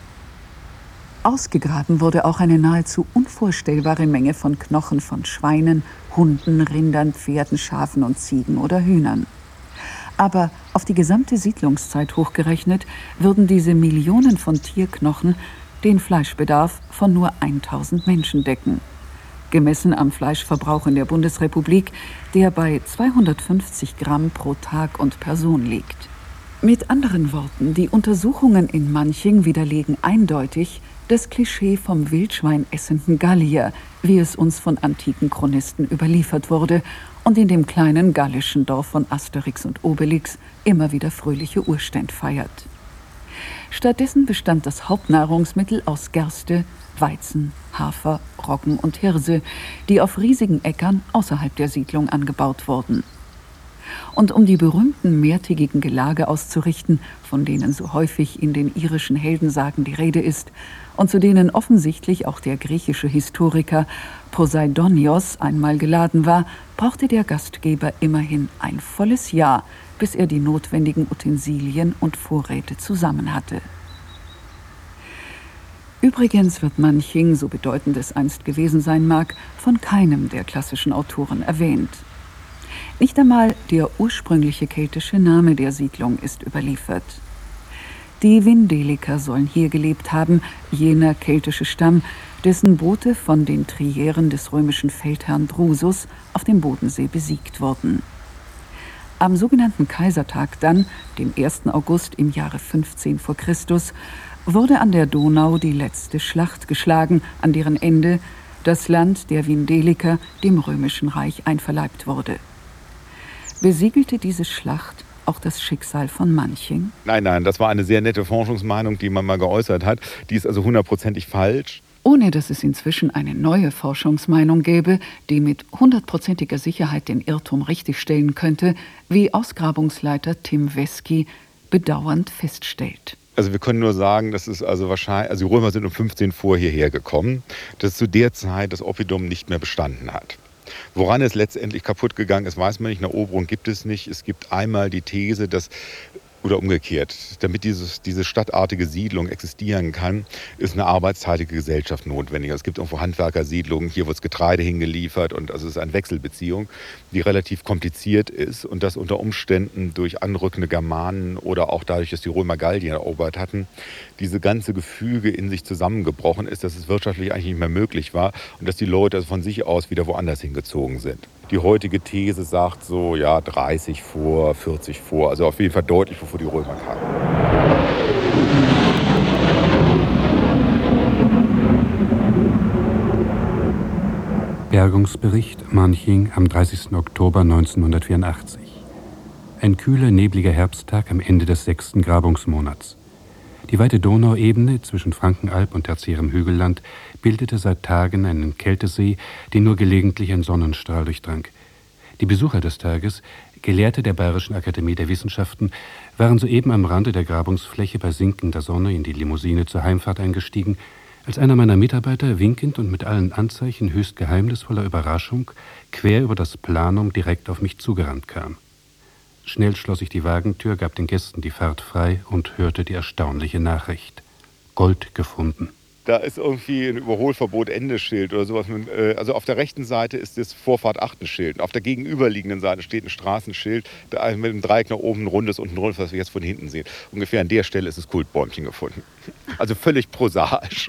Ausgegraben wurde auch eine nahezu unvorstellbare Menge von Knochen von Schweinen, Hunden, Rindern, Pferden, Schafen und Ziegen oder Hühnern. Aber auf die gesamte Siedlungszeit hochgerechnet würden diese Millionen von Tierknochen den Fleischbedarf von nur tausend Menschen decken. Gemessen am Fleischverbrauch in der Bundesrepublik, der bei zweihundertfünfzig Gramm pro Tag und Person liegt. Mit anderen Worten, die Untersuchungen in Manching widerlegen eindeutig das Klischee vom Wildschwein essenden Gallier, wie es uns von antiken Chronisten überliefert wurde und in dem kleinen gallischen Dorf von Asterix und Obelix immer wieder fröhliche Urständ feiert. Stattdessen bestand das Hauptnahrungsmittel aus Gerste, Weizen, Hafer, Roggen und Hirse, die auf riesigen Äckern außerhalb der Siedlung angebaut wurden. Und um die berühmten mehrtägigen Gelage auszurichten, von denen so häufig in den irischen Heldensagen die Rede ist und zu denen offensichtlich auch der griechische Historiker Poseidonios einmal geladen war, brauchte der Gastgeber immerhin ein volles Jahr, bis er die notwendigen Utensilien und Vorräte zusammen hatte. Übrigens wird Manching, so bedeutend es einst gewesen sein mag, von keinem der klassischen Autoren erwähnt. Nicht einmal der ursprüngliche keltische Name der Siedlung ist überliefert. Die Vindeliker sollen hier gelebt haben, jener keltische Stamm, dessen Boote von den Trieren des römischen Feldherrn Drusus auf dem Bodensee besiegt wurden. Am sogenannten Kaisertag dann, dem ersten August im Jahre fünfzehn vor Christus, wurde an der Donau die letzte Schlacht geschlagen, an deren Ende das Land der Vindeliker dem Römischen Reich einverleibt wurde. Besiegelte diese Schlacht auch das Schicksal von Manching? Nein, nein, das war eine sehr nette Forschungsmeinung, die man mal geäußert hat. Die ist also hundertprozentig falsch. Ohne dass es inzwischen eine neue Forschungsmeinung gäbe, die mit hundertprozentiger Sicherheit den Irrtum richtigstellen könnte, wie Ausgrabungsleiter Tim Wesky bedauernd feststellt. Also wir können nur sagen, dass es also wahrscheinlich, also die Römer sind um fünfzehn vor hierher gekommen, dass zu der Zeit das Oppidum nicht mehr bestanden hat. Woran es letztendlich kaputt gegangen ist, weiß man nicht. Eine Eroberung gibt es nicht. Es gibt einmal die These, dass, oder umgekehrt, damit dieses, diese stadtartige Siedlung existieren kann, ist eine arbeitsteilige Gesellschaft notwendig. Es gibt irgendwo Handwerkersiedlungen, hier wird das Getreide hingeliefert und also es ist eine Wechselbeziehung, die relativ kompliziert ist und das unter Umständen durch anrückende Germanen oder auch dadurch, dass die Römer Gallien erobert hatten, diese ganze Gefüge in sich zusammengebrochen ist, dass es wirtschaftlich eigentlich nicht mehr möglich war und dass die Leute von sich aus wieder woanders hingezogen sind. Die heutige These sagt so, ja, dreißig vor, vierzig vor, also auf jeden Fall deutlich, bevor die Römer kamen. Bergungsbericht Manching am dreißigsten Oktober neunzehnhundertvierundachtzig. Ein kühler, nebliger Herbsttag am Ende des sechsten Grabungsmonats. Die weite Donauebene zwischen Frankenalb und tertiärem Hügelland bildete seit Tagen einen Kältesee, den nur gelegentlich ein Sonnenstrahl durchdrang. Die Besucher des Tages, Gelehrte der Bayerischen Akademie der Wissenschaften, waren soeben am Rande der Grabungsfläche bei sinkender Sonne in die Limousine zur Heimfahrt eingestiegen, als einer meiner Mitarbeiter winkend und mit allen Anzeichen höchst geheimnisvoller Überraschung quer über das Planum direkt auf mich zugerannt kam. Schnell schloss ich die Wagentür, gab den Gästen die Fahrt frei und hörte die erstaunliche Nachricht. Gold gefunden. Da ist irgendwie ein Überholverbot Endeschild oder sowas. Also auf der rechten Seite ist das Vorfahrt Achtenschild. Auf der gegenüberliegenden Seite steht ein Straßenschild mit einem Dreieck nach oben, ein rundes und ein rundes, was wir jetzt von hinten sehen. Ungefähr an der Stelle ist das Kultbäumchen gefunden. Also völlig prosaisch.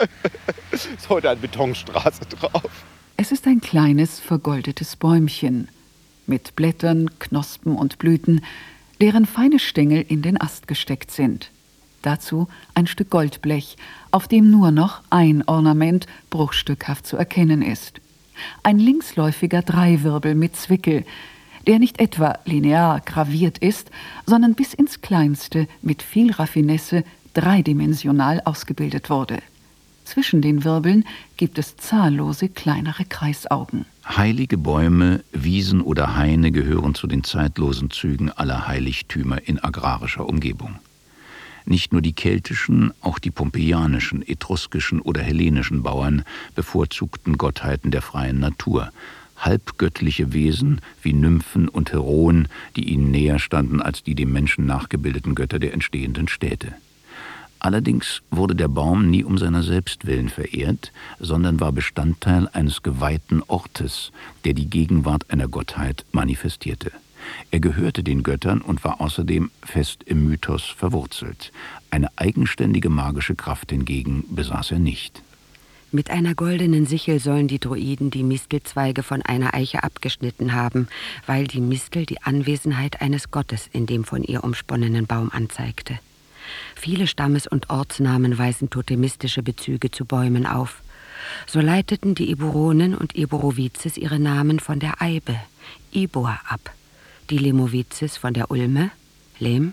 Ist heute eine Betonstraße drauf. Es ist ein kleines, vergoldetes Bäumchen mit Blättern, Knospen und Blüten, deren feine Stängel in den Ast gesteckt sind. Dazu ein Stück Goldblech, auf dem nur noch ein Ornament bruchstückhaft zu erkennen ist. Ein linksläufiger Dreiwirbel mit Zwickel, der nicht etwa linear graviert ist, sondern bis ins Kleinste mit viel Raffinesse dreidimensional ausgebildet wurde. Zwischen den Wirbeln gibt es zahllose kleinere Kreisaugen. Heilige Bäume, Wiesen oder Haine gehören zu den zeitlosen Zügen aller Heiligtümer in agrarischer Umgebung. Nicht nur die keltischen, auch die pompeianischen, etruskischen oder hellenischen Bauern bevorzugten Gottheiten der freien Natur, halbgöttliche Wesen wie Nymphen und Heroen, die ihnen näher standen als die dem Menschen nachgebildeten Götter der entstehenden Städte. Allerdings wurde der Baum nie um seiner selbst willen verehrt, sondern war Bestandteil eines geweihten Ortes, der die Gegenwart einer Gottheit manifestierte. Er gehörte den Göttern und war außerdem fest im Mythos verwurzelt. Eine eigenständige magische Kraft hingegen besaß er nicht. Mit einer goldenen Sichel sollen die Druiden die Mistelzweige von einer Eiche abgeschnitten haben, weil die Mistel die Anwesenheit eines Gottes in dem von ihr umsponnenen Baum anzeigte. Viele Stammes- und Ortsnamen weisen totemistische Bezüge zu Bäumen auf. So leiteten die Eburonen und Eburovices ihre Namen von der Eibe, Ibor, ab. Die Lemovices von der Ulme, Lem.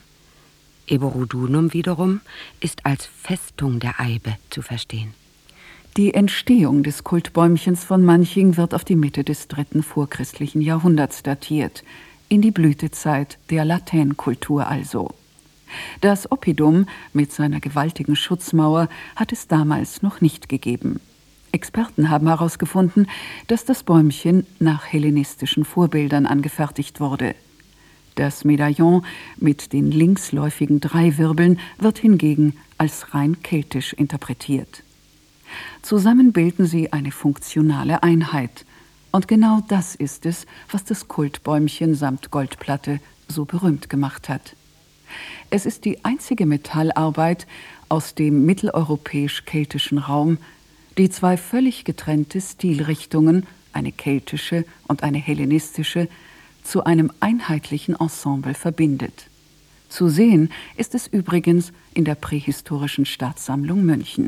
Eborudunum wiederum ist als Festung der Eibe zu verstehen. Die Entstehung des Kultbäumchens von Manching wird auf die Mitte des dritten vorchristlichen Jahrhunderts datiert, in die Blütezeit der Latènkultur also. Das Oppidum mit seiner gewaltigen Schutzmauer hat es damals noch nicht gegeben. Experten haben herausgefunden, dass das Bäumchen nach hellenistischen Vorbildern angefertigt wurde. Das Medaillon mit den linksläufigen Dreiwirbeln wird hingegen als rein keltisch interpretiert. Zusammen bilden sie eine funktionale Einheit. Und genau das ist es, was das Kultbäumchen samt Goldplatte so berühmt gemacht hat. Es ist die einzige Metallarbeit aus dem mitteleuropäisch-keltischen Raum, die zwei völlig getrennte Stilrichtungen, eine keltische und eine hellenistische, zu einem einheitlichen Ensemble verbindet. Zu sehen ist es übrigens in der prähistorischen Staatssammlung München.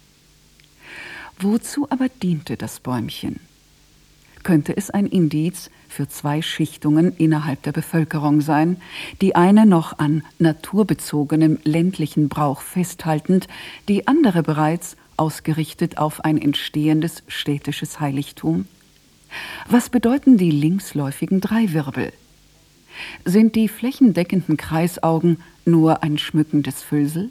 Wozu aber diente das Bäumchen? Könnte es ein Indiz für zwei Schichtungen innerhalb der Bevölkerung sein, die eine noch an naturbezogenem ländlichen Brauch festhaltend, die andere bereits ausgerichtet auf ein entstehendes städtisches Heiligtum? Was bedeuten die linksläufigen Dreiwirbel? Sind die flächendeckenden Kreisaugen nur ein schmückendes Füllsel?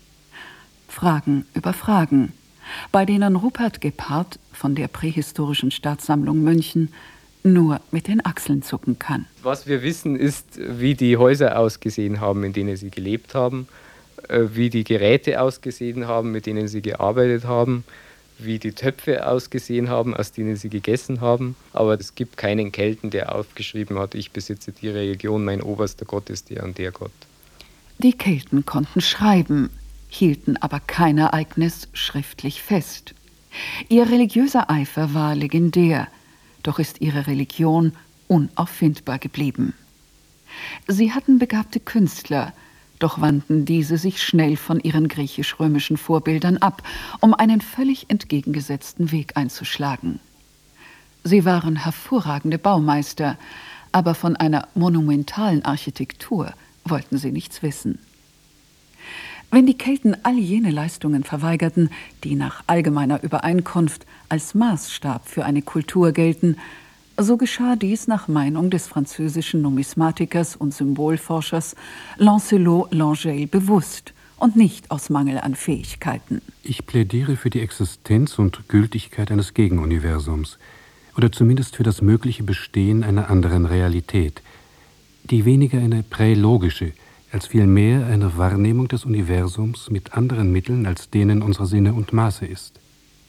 Fragen über Fragen, bei denen Rupert Gebhard von der prähistorischen Staatssammlung München nur mit den Achseln zucken kann. Was wir wissen, ist, wie die Häuser ausgesehen haben, in denen sie gelebt haben, wie die Geräte ausgesehen haben, mit denen sie gearbeitet haben, wie die Töpfe ausgesehen haben, aus denen sie gegessen haben. Aber es gibt keinen Kelten, der aufgeschrieben hat, ich besitze die Religion, mein oberster Gott ist der und der Gott. Die Kelten konnten schreiben, hielten aber kein Ereignis schriftlich fest. Ihr religiöser Eifer war legendär, doch ist ihre Religion unauffindbar geblieben. Sie hatten begabte Künstler, doch wandten diese sich schnell von ihren griechisch-römischen Vorbildern ab, um einen völlig entgegengesetzten Weg einzuschlagen. Sie waren hervorragende Baumeister, aber von einer monumentalen Architektur wollten sie nichts wissen. Wenn die Kelten all jene Leistungen verweigerten, die nach allgemeiner Übereinkunft als Maßstab für eine Kultur gelten, so geschah dies nach Meinung des französischen Numismatikers und Symbolforschers Lancelot Langey bewusst und nicht aus Mangel an Fähigkeiten. Ich plädiere für die Existenz und Gültigkeit eines Gegenuniversums oder zumindest für das mögliche Bestehen einer anderen Realität, die weniger eine prälogische, als vielmehr eine Wahrnehmung des Universums mit anderen Mitteln als denen unserer Sinne und Maße ist.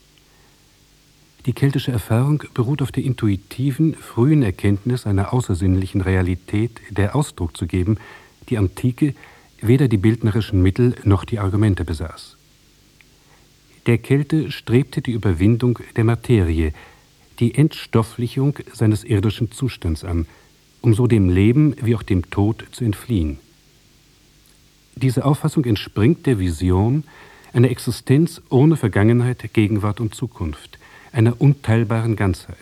Die keltische Erfahrung beruht auf der intuitiven, frühen Erkenntnis einer außersinnlichen Realität, der Ausdruck zu geben, die Antike weder die bildnerischen Mittel noch die Argumente besaß. Der Kelte strebte die Überwindung der Materie, die Entstofflichung seines irdischen Zustands an, um so dem Leben wie auch dem Tod zu entfliehen. Diese Auffassung entspringt der Vision einer Existenz ohne Vergangenheit, Gegenwart und Zukunft, einer unteilbaren Ganzheit.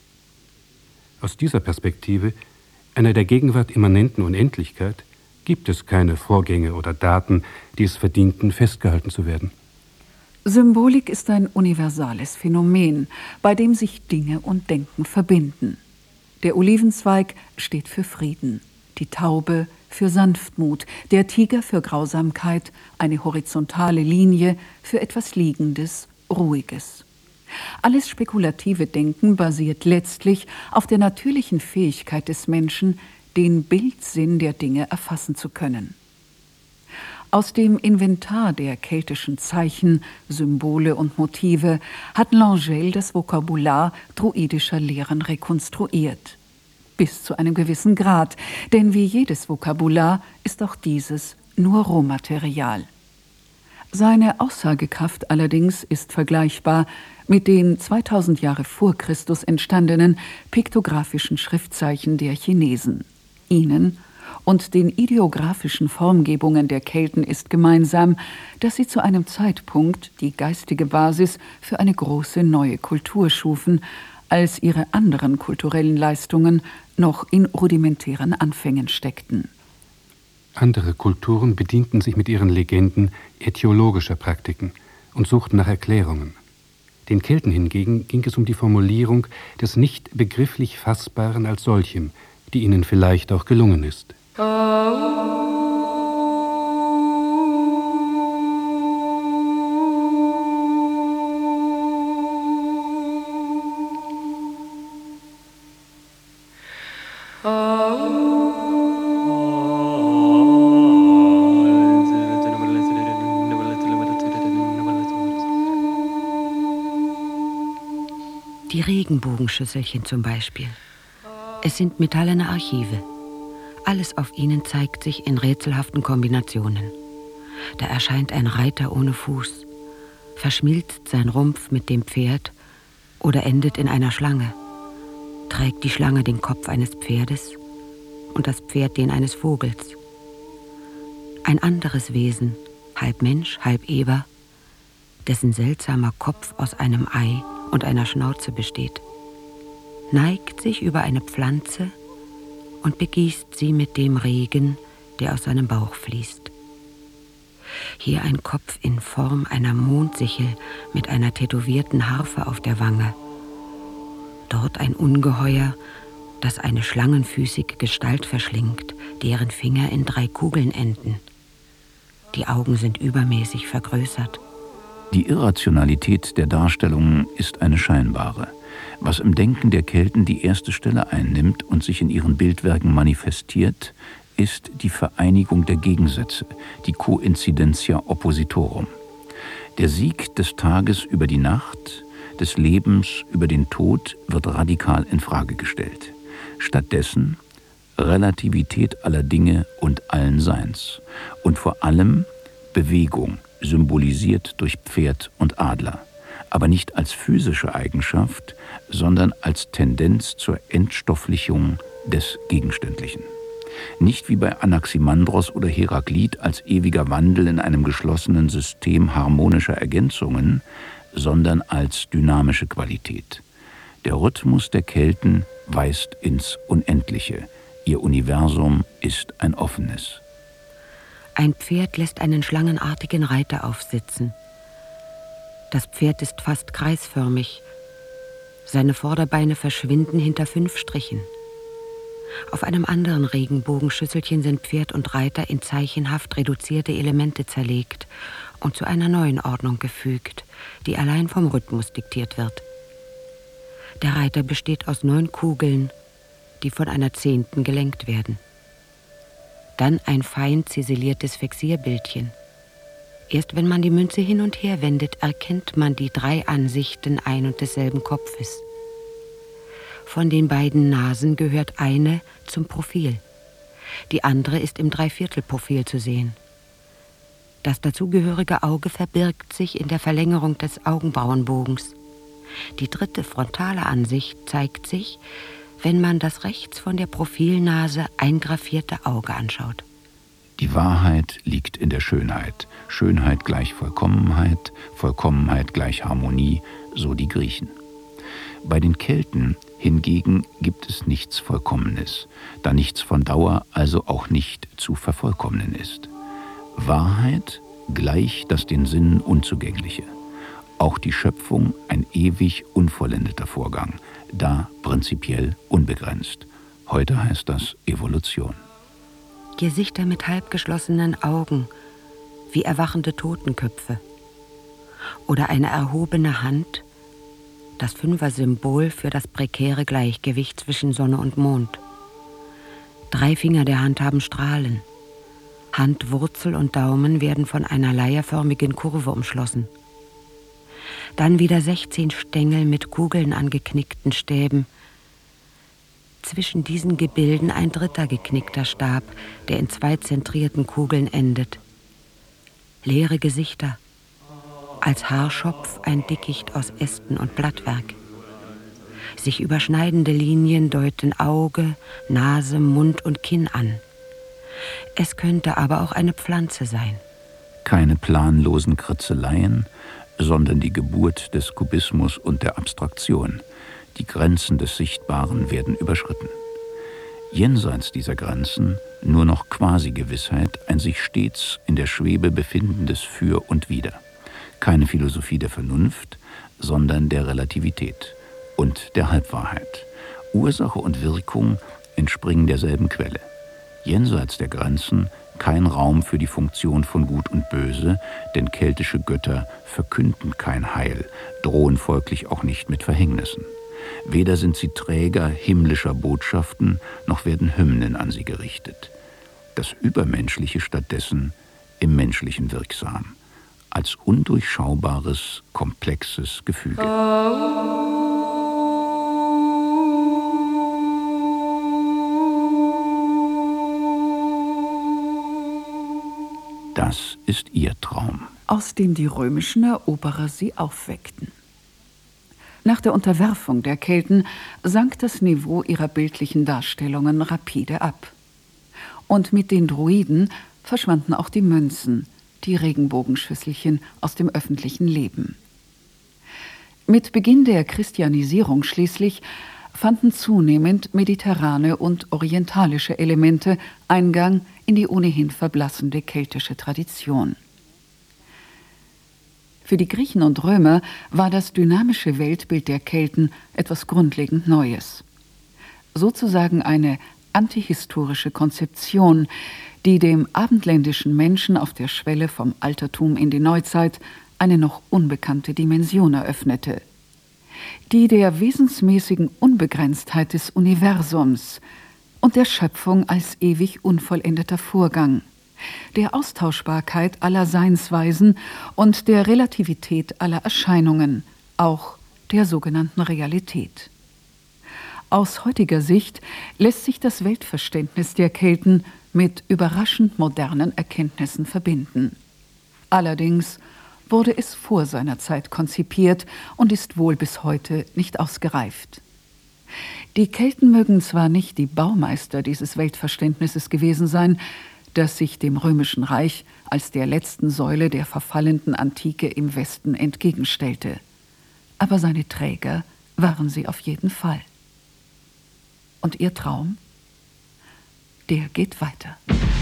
Aus dieser Perspektive, einer der Gegenwart immanenten Unendlichkeit, gibt es keine Vorgänge oder Daten, die es verdienten, festgehalten zu werden. Symbolik ist ein universales Phänomen, bei dem sich Dinge und Denken verbinden. Der Olivenzweig steht für Frieden, die Taube für Sanftmut, der Tiger für Grausamkeit, eine horizontale Linie für etwas Liegendes, Ruhiges. Alles spekulative Denken basiert letztlich auf der natürlichen Fähigkeit des Menschen, den Bildsinn der Dinge erfassen zu können. Aus dem Inventar der keltischen Zeichen, Symbole und Motive hat Langey das Vokabular druidischer Lehren rekonstruiert. Bis zu einem gewissen Grad, denn wie jedes Vokabular ist auch dieses nur Rohmaterial. Seine Aussagekraft allerdings ist vergleichbar mit den zweitausend Jahre vor Christus entstandenen piktographischen Schriftzeichen der Chinesen. Ihnen und den ideographischen Formgebungen der Kelten ist gemeinsam, dass sie zu einem Zeitpunkt die geistige Basis für eine große neue Kultur schufen, als ihre anderen kulturellen Leistungen noch in rudimentären Anfängen steckten. Andere Kulturen bedienten sich mit ihren Legenden ätiologischer Praktiken und suchten nach Erklärungen. Den Kelten hingegen ging es um die Formulierung des nicht begrifflich Fassbaren als solchem, die ihnen vielleicht auch gelungen ist. Die Regenbogenschüsselchen zum Beispiel. Es sind metallene Archive. Alles auf ihnen zeigt sich in rätselhaften Kombinationen. Da erscheint ein Reiter ohne Fuß, verschmilzt sein Rumpf mit dem Pferd oder endet in einer Schlange. Trägt die Schlange den Kopf eines Pferdes und das Pferd den eines Vogels. Ein anderes Wesen, halb Mensch, halb Eber, dessen seltsamer Kopf aus einem Ei und einer Schnauze besteht, neigt sich über eine Pflanze und begießt sie mit dem Regen, der aus seinem Bauch fließt. Hier ein Kopf in Form einer Mondsichel mit einer tätowierten Harfe auf der Wange. Dort ein Ungeheuer, das eine schlangenfüßige Gestalt verschlingt, deren Finger in drei Kugeln enden. Die Augen sind übermäßig vergrößert. Die Irrationalität der Darstellungen ist eine scheinbare. Was im Denken der Kelten die erste Stelle einnimmt und sich in ihren Bildwerken manifestiert, ist die Vereinigung der Gegensätze, die Coincidentia oppositorum. Der Sieg des Tages über die Nacht, des Lebens über den Tod wird radikal in Frage gestellt. Stattdessen Relativität aller Dinge und allen Seins und vor allem Bewegung, symbolisiert durch Pferd und Adler, aber nicht als physische Eigenschaft, sondern als Tendenz zur Entstofflichung des Gegenständlichen. Nicht wie bei Anaximandros oder Heraklit als ewiger Wandel in einem geschlossenen System harmonischer Ergänzungen, sondern als dynamische Qualität. Der Rhythmus der Kelten weist ins Unendliche. Ihr Universum ist ein offenes. Ein Pferd lässt einen schlangenartigen Reiter aufsitzen. Das Pferd ist fast kreisförmig. Seine Vorderbeine verschwinden hinter fünf Strichen. Auf einem anderen Regenbogenschüsselchen sind Pferd und Reiter in zeichenhaft reduzierte Elemente zerlegt und zu einer neuen Ordnung gefügt, die allein vom Rhythmus diktiert wird. Der Reiter besteht aus neun Kugeln, die von einer zehnten gelenkt werden. Dann ein fein ziseliertes Fixierbildchen. Erst wenn man die Münze hin und her wendet, erkennt man die drei Ansichten ein und desselben Kopfes. Von den beiden Nasen gehört eine zum Profil. Die andere ist im Dreiviertelprofil zu sehen. Das dazugehörige Auge verbirgt sich in der Verlängerung des Augenbrauenbogens. Die dritte frontale Ansicht zeigt sich, wenn man das rechts von der Profilnase eingraffierte Auge anschaut. Die Wahrheit liegt in der Schönheit. Schönheit gleich Vollkommenheit, Vollkommenheit gleich Harmonie, so die Griechen. Bei den Kelten hingegen gibt es nichts Vollkommenes, da nichts von Dauer also auch nicht zu vervollkommnen ist. Wahrheit gleich das den Sinnen Unzugängliche. Auch die Schöpfung ein ewig unvollendeter Vorgang, da prinzipiell unbegrenzt. Heute heißt das Evolution. Gesichter mit halbgeschlossenen Augen, wie erwachende Totenköpfe. Oder eine erhobene Hand, das Fünfer-Symbol für das prekäre Gleichgewicht zwischen Sonne und Mond. Drei Finger der Hand haben Strahlen. Hand, Wurzel und Daumen werden von einer leierförmigen Kurve umschlossen. Dann wieder sechzehn Stängel mit Kugeln an geknickten Stäben. Zwischen diesen Gebilden ein dritter geknickter Stab, der in zwei zentrierten Kugeln endet. Leere Gesichter. Als Haarschopf ein Dickicht aus Ästen und Blattwerk. Sich überschneidende Linien deuten Auge, Nase, Mund und Kinn an. Es könnte aber auch eine Pflanze sein. Keine planlosen Kritzeleien, sondern die Geburt des Kubismus und der Abstraktion. Die Grenzen des Sichtbaren werden überschritten. Jenseits dieser Grenzen nur noch Quasi-Gewissheit, ein sich stets in der Schwebe befindendes Für und Wider. Keine Philosophie der Vernunft, sondern der Relativität und der Halbwahrheit. Ursache und Wirkung entspringen derselben Quelle. Jenseits der Grenzen kein Raum für die Funktion von Gut und Böse, denn keltische Götter verkünden kein Heil, drohen folglich auch nicht mit Verhängnissen. Weder sind sie Träger himmlischer Botschaften, noch werden Hymnen an sie gerichtet. Das Übermenschliche stattdessen im Menschlichen wirksam, als undurchschaubares, komplexes Gefüge. Das ist ihr Traum. Aus dem die römischen Eroberer sie aufweckten. Nach der Unterwerfung der Kelten sank das Niveau ihrer bildlichen Darstellungen rapide ab. Und mit den Druiden verschwanden auch die Münzen, die Regenbogenschüsselchen aus dem öffentlichen Leben. Mit Beginn der Christianisierung schließlich fanden zunehmend mediterrane und orientalische Elemente Eingang in die ohnehin verblassende keltische Tradition. Für die Griechen und Römer war das dynamische Weltbild der Kelten etwas grundlegend Neues. Sozusagen eine antihistorische Konzeption, die dem abendländischen Menschen auf der Schwelle vom Altertum in die Neuzeit eine noch unbekannte Dimension eröffnete. Die der wesensmäßigen Unbegrenztheit des Universums und der Schöpfung als ewig unvollendeter Vorgang, der Austauschbarkeit aller Seinsweisen und der Relativität aller Erscheinungen, auch der sogenannten Realität. Aus heutiger Sicht lässt sich das Weltverständnis der Kelten mit überraschend modernen Erkenntnissen verbinden. Allerdings wurde es vor seiner Zeit konzipiert und ist wohl bis heute nicht ausgereift. Die Kelten mögen zwar nicht die Baumeister dieses Weltverständnisses gewesen sein, das sich dem Römischen Reich als der letzten Säule der verfallenden Antike im Westen entgegenstellte, aber seine Träger waren sie auf jeden Fall. Und ihr Traum? Der geht weiter.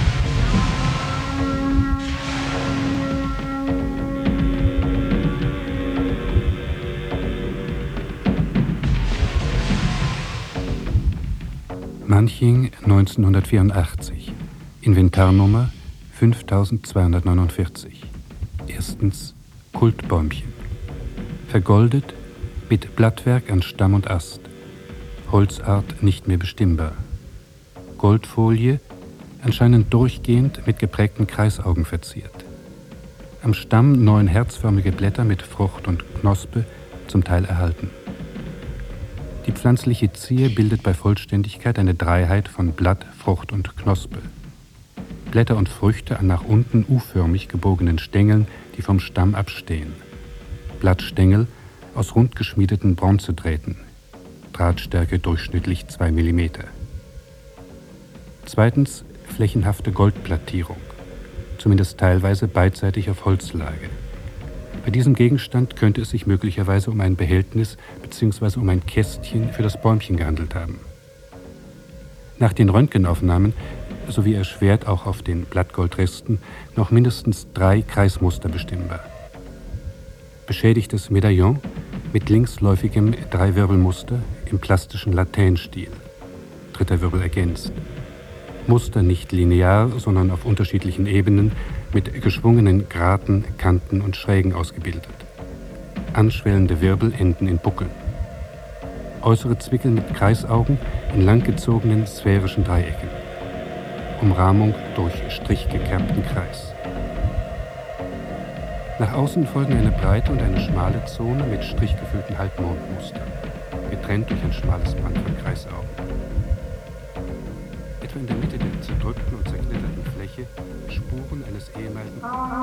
Manching neunzehnhundertvierundachtzig. Inventarnummer fünftausendzweihundertneunundvierzig. Erstens Kultbäumchen. Vergoldet mit Blattwerk an Stamm und Ast. Holzart nicht mehr bestimmbar. Goldfolie, anscheinend durchgehend mit geprägten Kreisaugen verziert. Am Stamm neun herzförmige Blätter mit Frucht und Knospe, zum Teil erhalten. Die pflanzliche Zier bildet bei Vollständigkeit eine Dreiheit von Blatt, Frucht und Knospe. Blätter und Früchte an nach unten U-förmig gebogenen Stängeln, die vom Stamm abstehen. Blattstängel aus rund geschmiedeten Bronzedrähten. Drahtstärke durchschnittlich zwei Millimeter. Zweitens flächenhafte Goldplattierung, zumindest teilweise beidseitig auf Holzlage. Bei diesem Gegenstand könnte es sich möglicherweise um ein Behältnis bzw. um ein Kästchen für das Bäumchen gehandelt haben. Nach den Röntgenaufnahmen sowie erschwert auch auf den Blattgoldresten noch mindestens drei Kreismuster bestimmbar. Beschädigtes Medaillon mit linksläufigem Dreiwirbelmuster im plastischen Lateinstil, dritter Wirbel ergänzt. Muster nicht linear, sondern auf unterschiedlichen Ebenen mit geschwungenen Graten, Kanten und Schrägen ausgebildet. Anschwellende Wirbel enden in Buckeln. Äußere Zwickel mit Kreisaugen in langgezogenen sphärischen Dreiecken. Umrahmung durch strichgekerbten Kreis. Nach außen folgen eine breite und eine schmale Zone mit strichgefüllten Halbmondmustern, getrennt durch ein schmales Band von Kreisaugen. Etwa in der Mitte der zerdrückten und zerknitterten Fläche Spuren eines ehemaligen...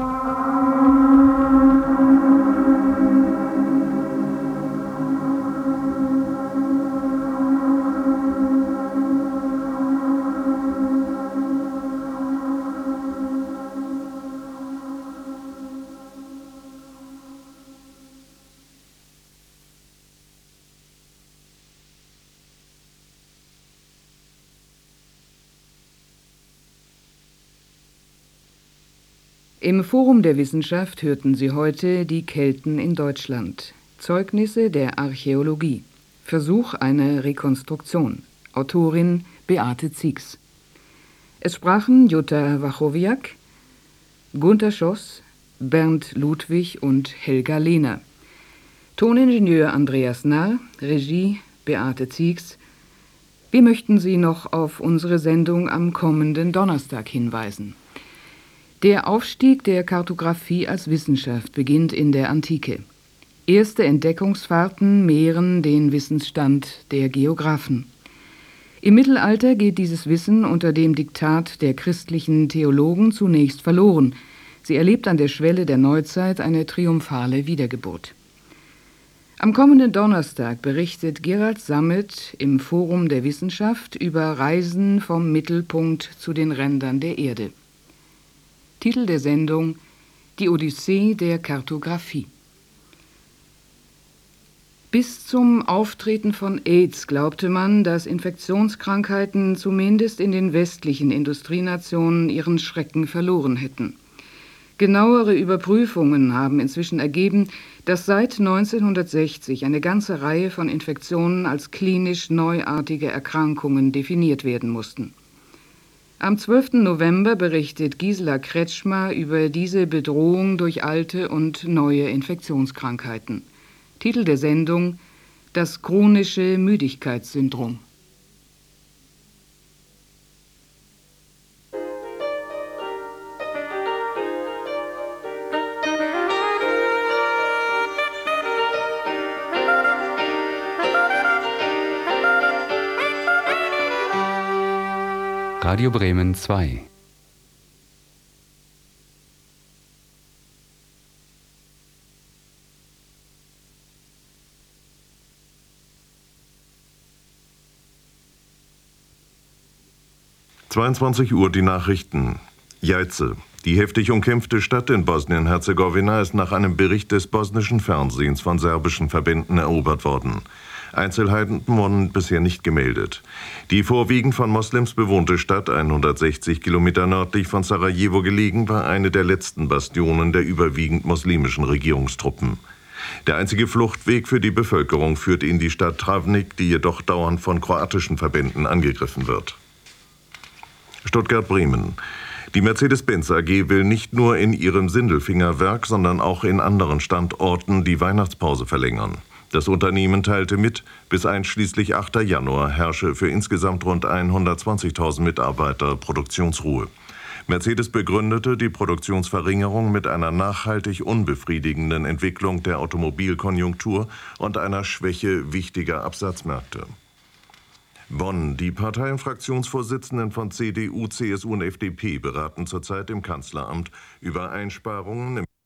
Im Forum der Wissenschaft hörten Sie heute die Kelten in Deutschland. Zeugnisse der Archäologie. Versuch einer Rekonstruktion. Autorin Beate Zieks. Es sprachen Jutta Wachowiak, Gunther Schoss, Bernd Ludwig und Helga Lehner. Toningenieur Andreas Narr, Regie Beate Zieks. Wir möchten Sie noch auf unsere Sendung am kommenden Donnerstag hinweisen. Der Aufstieg der Kartographie als Wissenschaft beginnt in der Antike. Erste Entdeckungsfahrten mehren den Wissensstand der Geographen. Im Mittelalter geht dieses Wissen unter dem Diktat der christlichen Theologen zunächst verloren. Sie erlebt an der Schwelle der Neuzeit eine triumphale Wiedergeburt. Am kommenden Donnerstag berichtet Gerald Sammet im Forum der Wissenschaft über Reisen vom Mittelpunkt zu den Rändern der Erde. Titel der Sendung: Die Odyssee der Kartographie. Bis zum Auftreten von AIDS glaubte man, dass Infektionskrankheiten zumindest in den westlichen Industrienationen ihren Schrecken verloren hätten. Genauere Überprüfungen haben inzwischen ergeben, dass seit neunzehnhundertsechzig eine ganze Reihe von Infektionen als klinisch neuartige Erkrankungen definiert werden mussten. Am zwölften November berichtet Gisela Kretschmer über diese Bedrohung durch alte und neue Infektionskrankheiten. Titel der Sendung: Das chronische Müdigkeitssyndrom. Radio Bremen zwei. zweiundzwanzig Uhr die Nachrichten. Jajce. Die heftig umkämpfte Stadt in Bosnien-Herzegowina ist nach einem Bericht des bosnischen Fernsehens von serbischen Verbänden erobert worden. Einzelheiten wurden bisher nicht gemeldet. Die vorwiegend von Moslems bewohnte Stadt, hundertsechzig Kilometer nördlich von Sarajevo gelegen, war eine der letzten Bastionen der überwiegend muslimischen Regierungstruppen. Der einzige Fluchtweg für die Bevölkerung führt in die Stadt Travnik, die jedoch dauernd von kroatischen Verbänden angegriffen wird. Stuttgart-Bremen. Die Mercedes-Benz A G will nicht nur in ihrem Sindelfingerwerk, sondern auch in anderen Standorten die Weihnachtspause verlängern. Das Unternehmen teilte mit, bis einschließlich achter Januar herrsche für insgesamt rund hundertzwanzigtausend Mitarbeiter Produktionsruhe. Mercedes begründete die Produktionsverringerung mit einer nachhaltig unbefriedigenden Entwicklung der Automobilkonjunktur und einer Schwäche wichtiger Absatzmärkte. Bonn. Die Partei- und Fraktionsvorsitzenden von C D U, C S U und F D P beraten zurzeit im Kanzleramt über Einsparungen im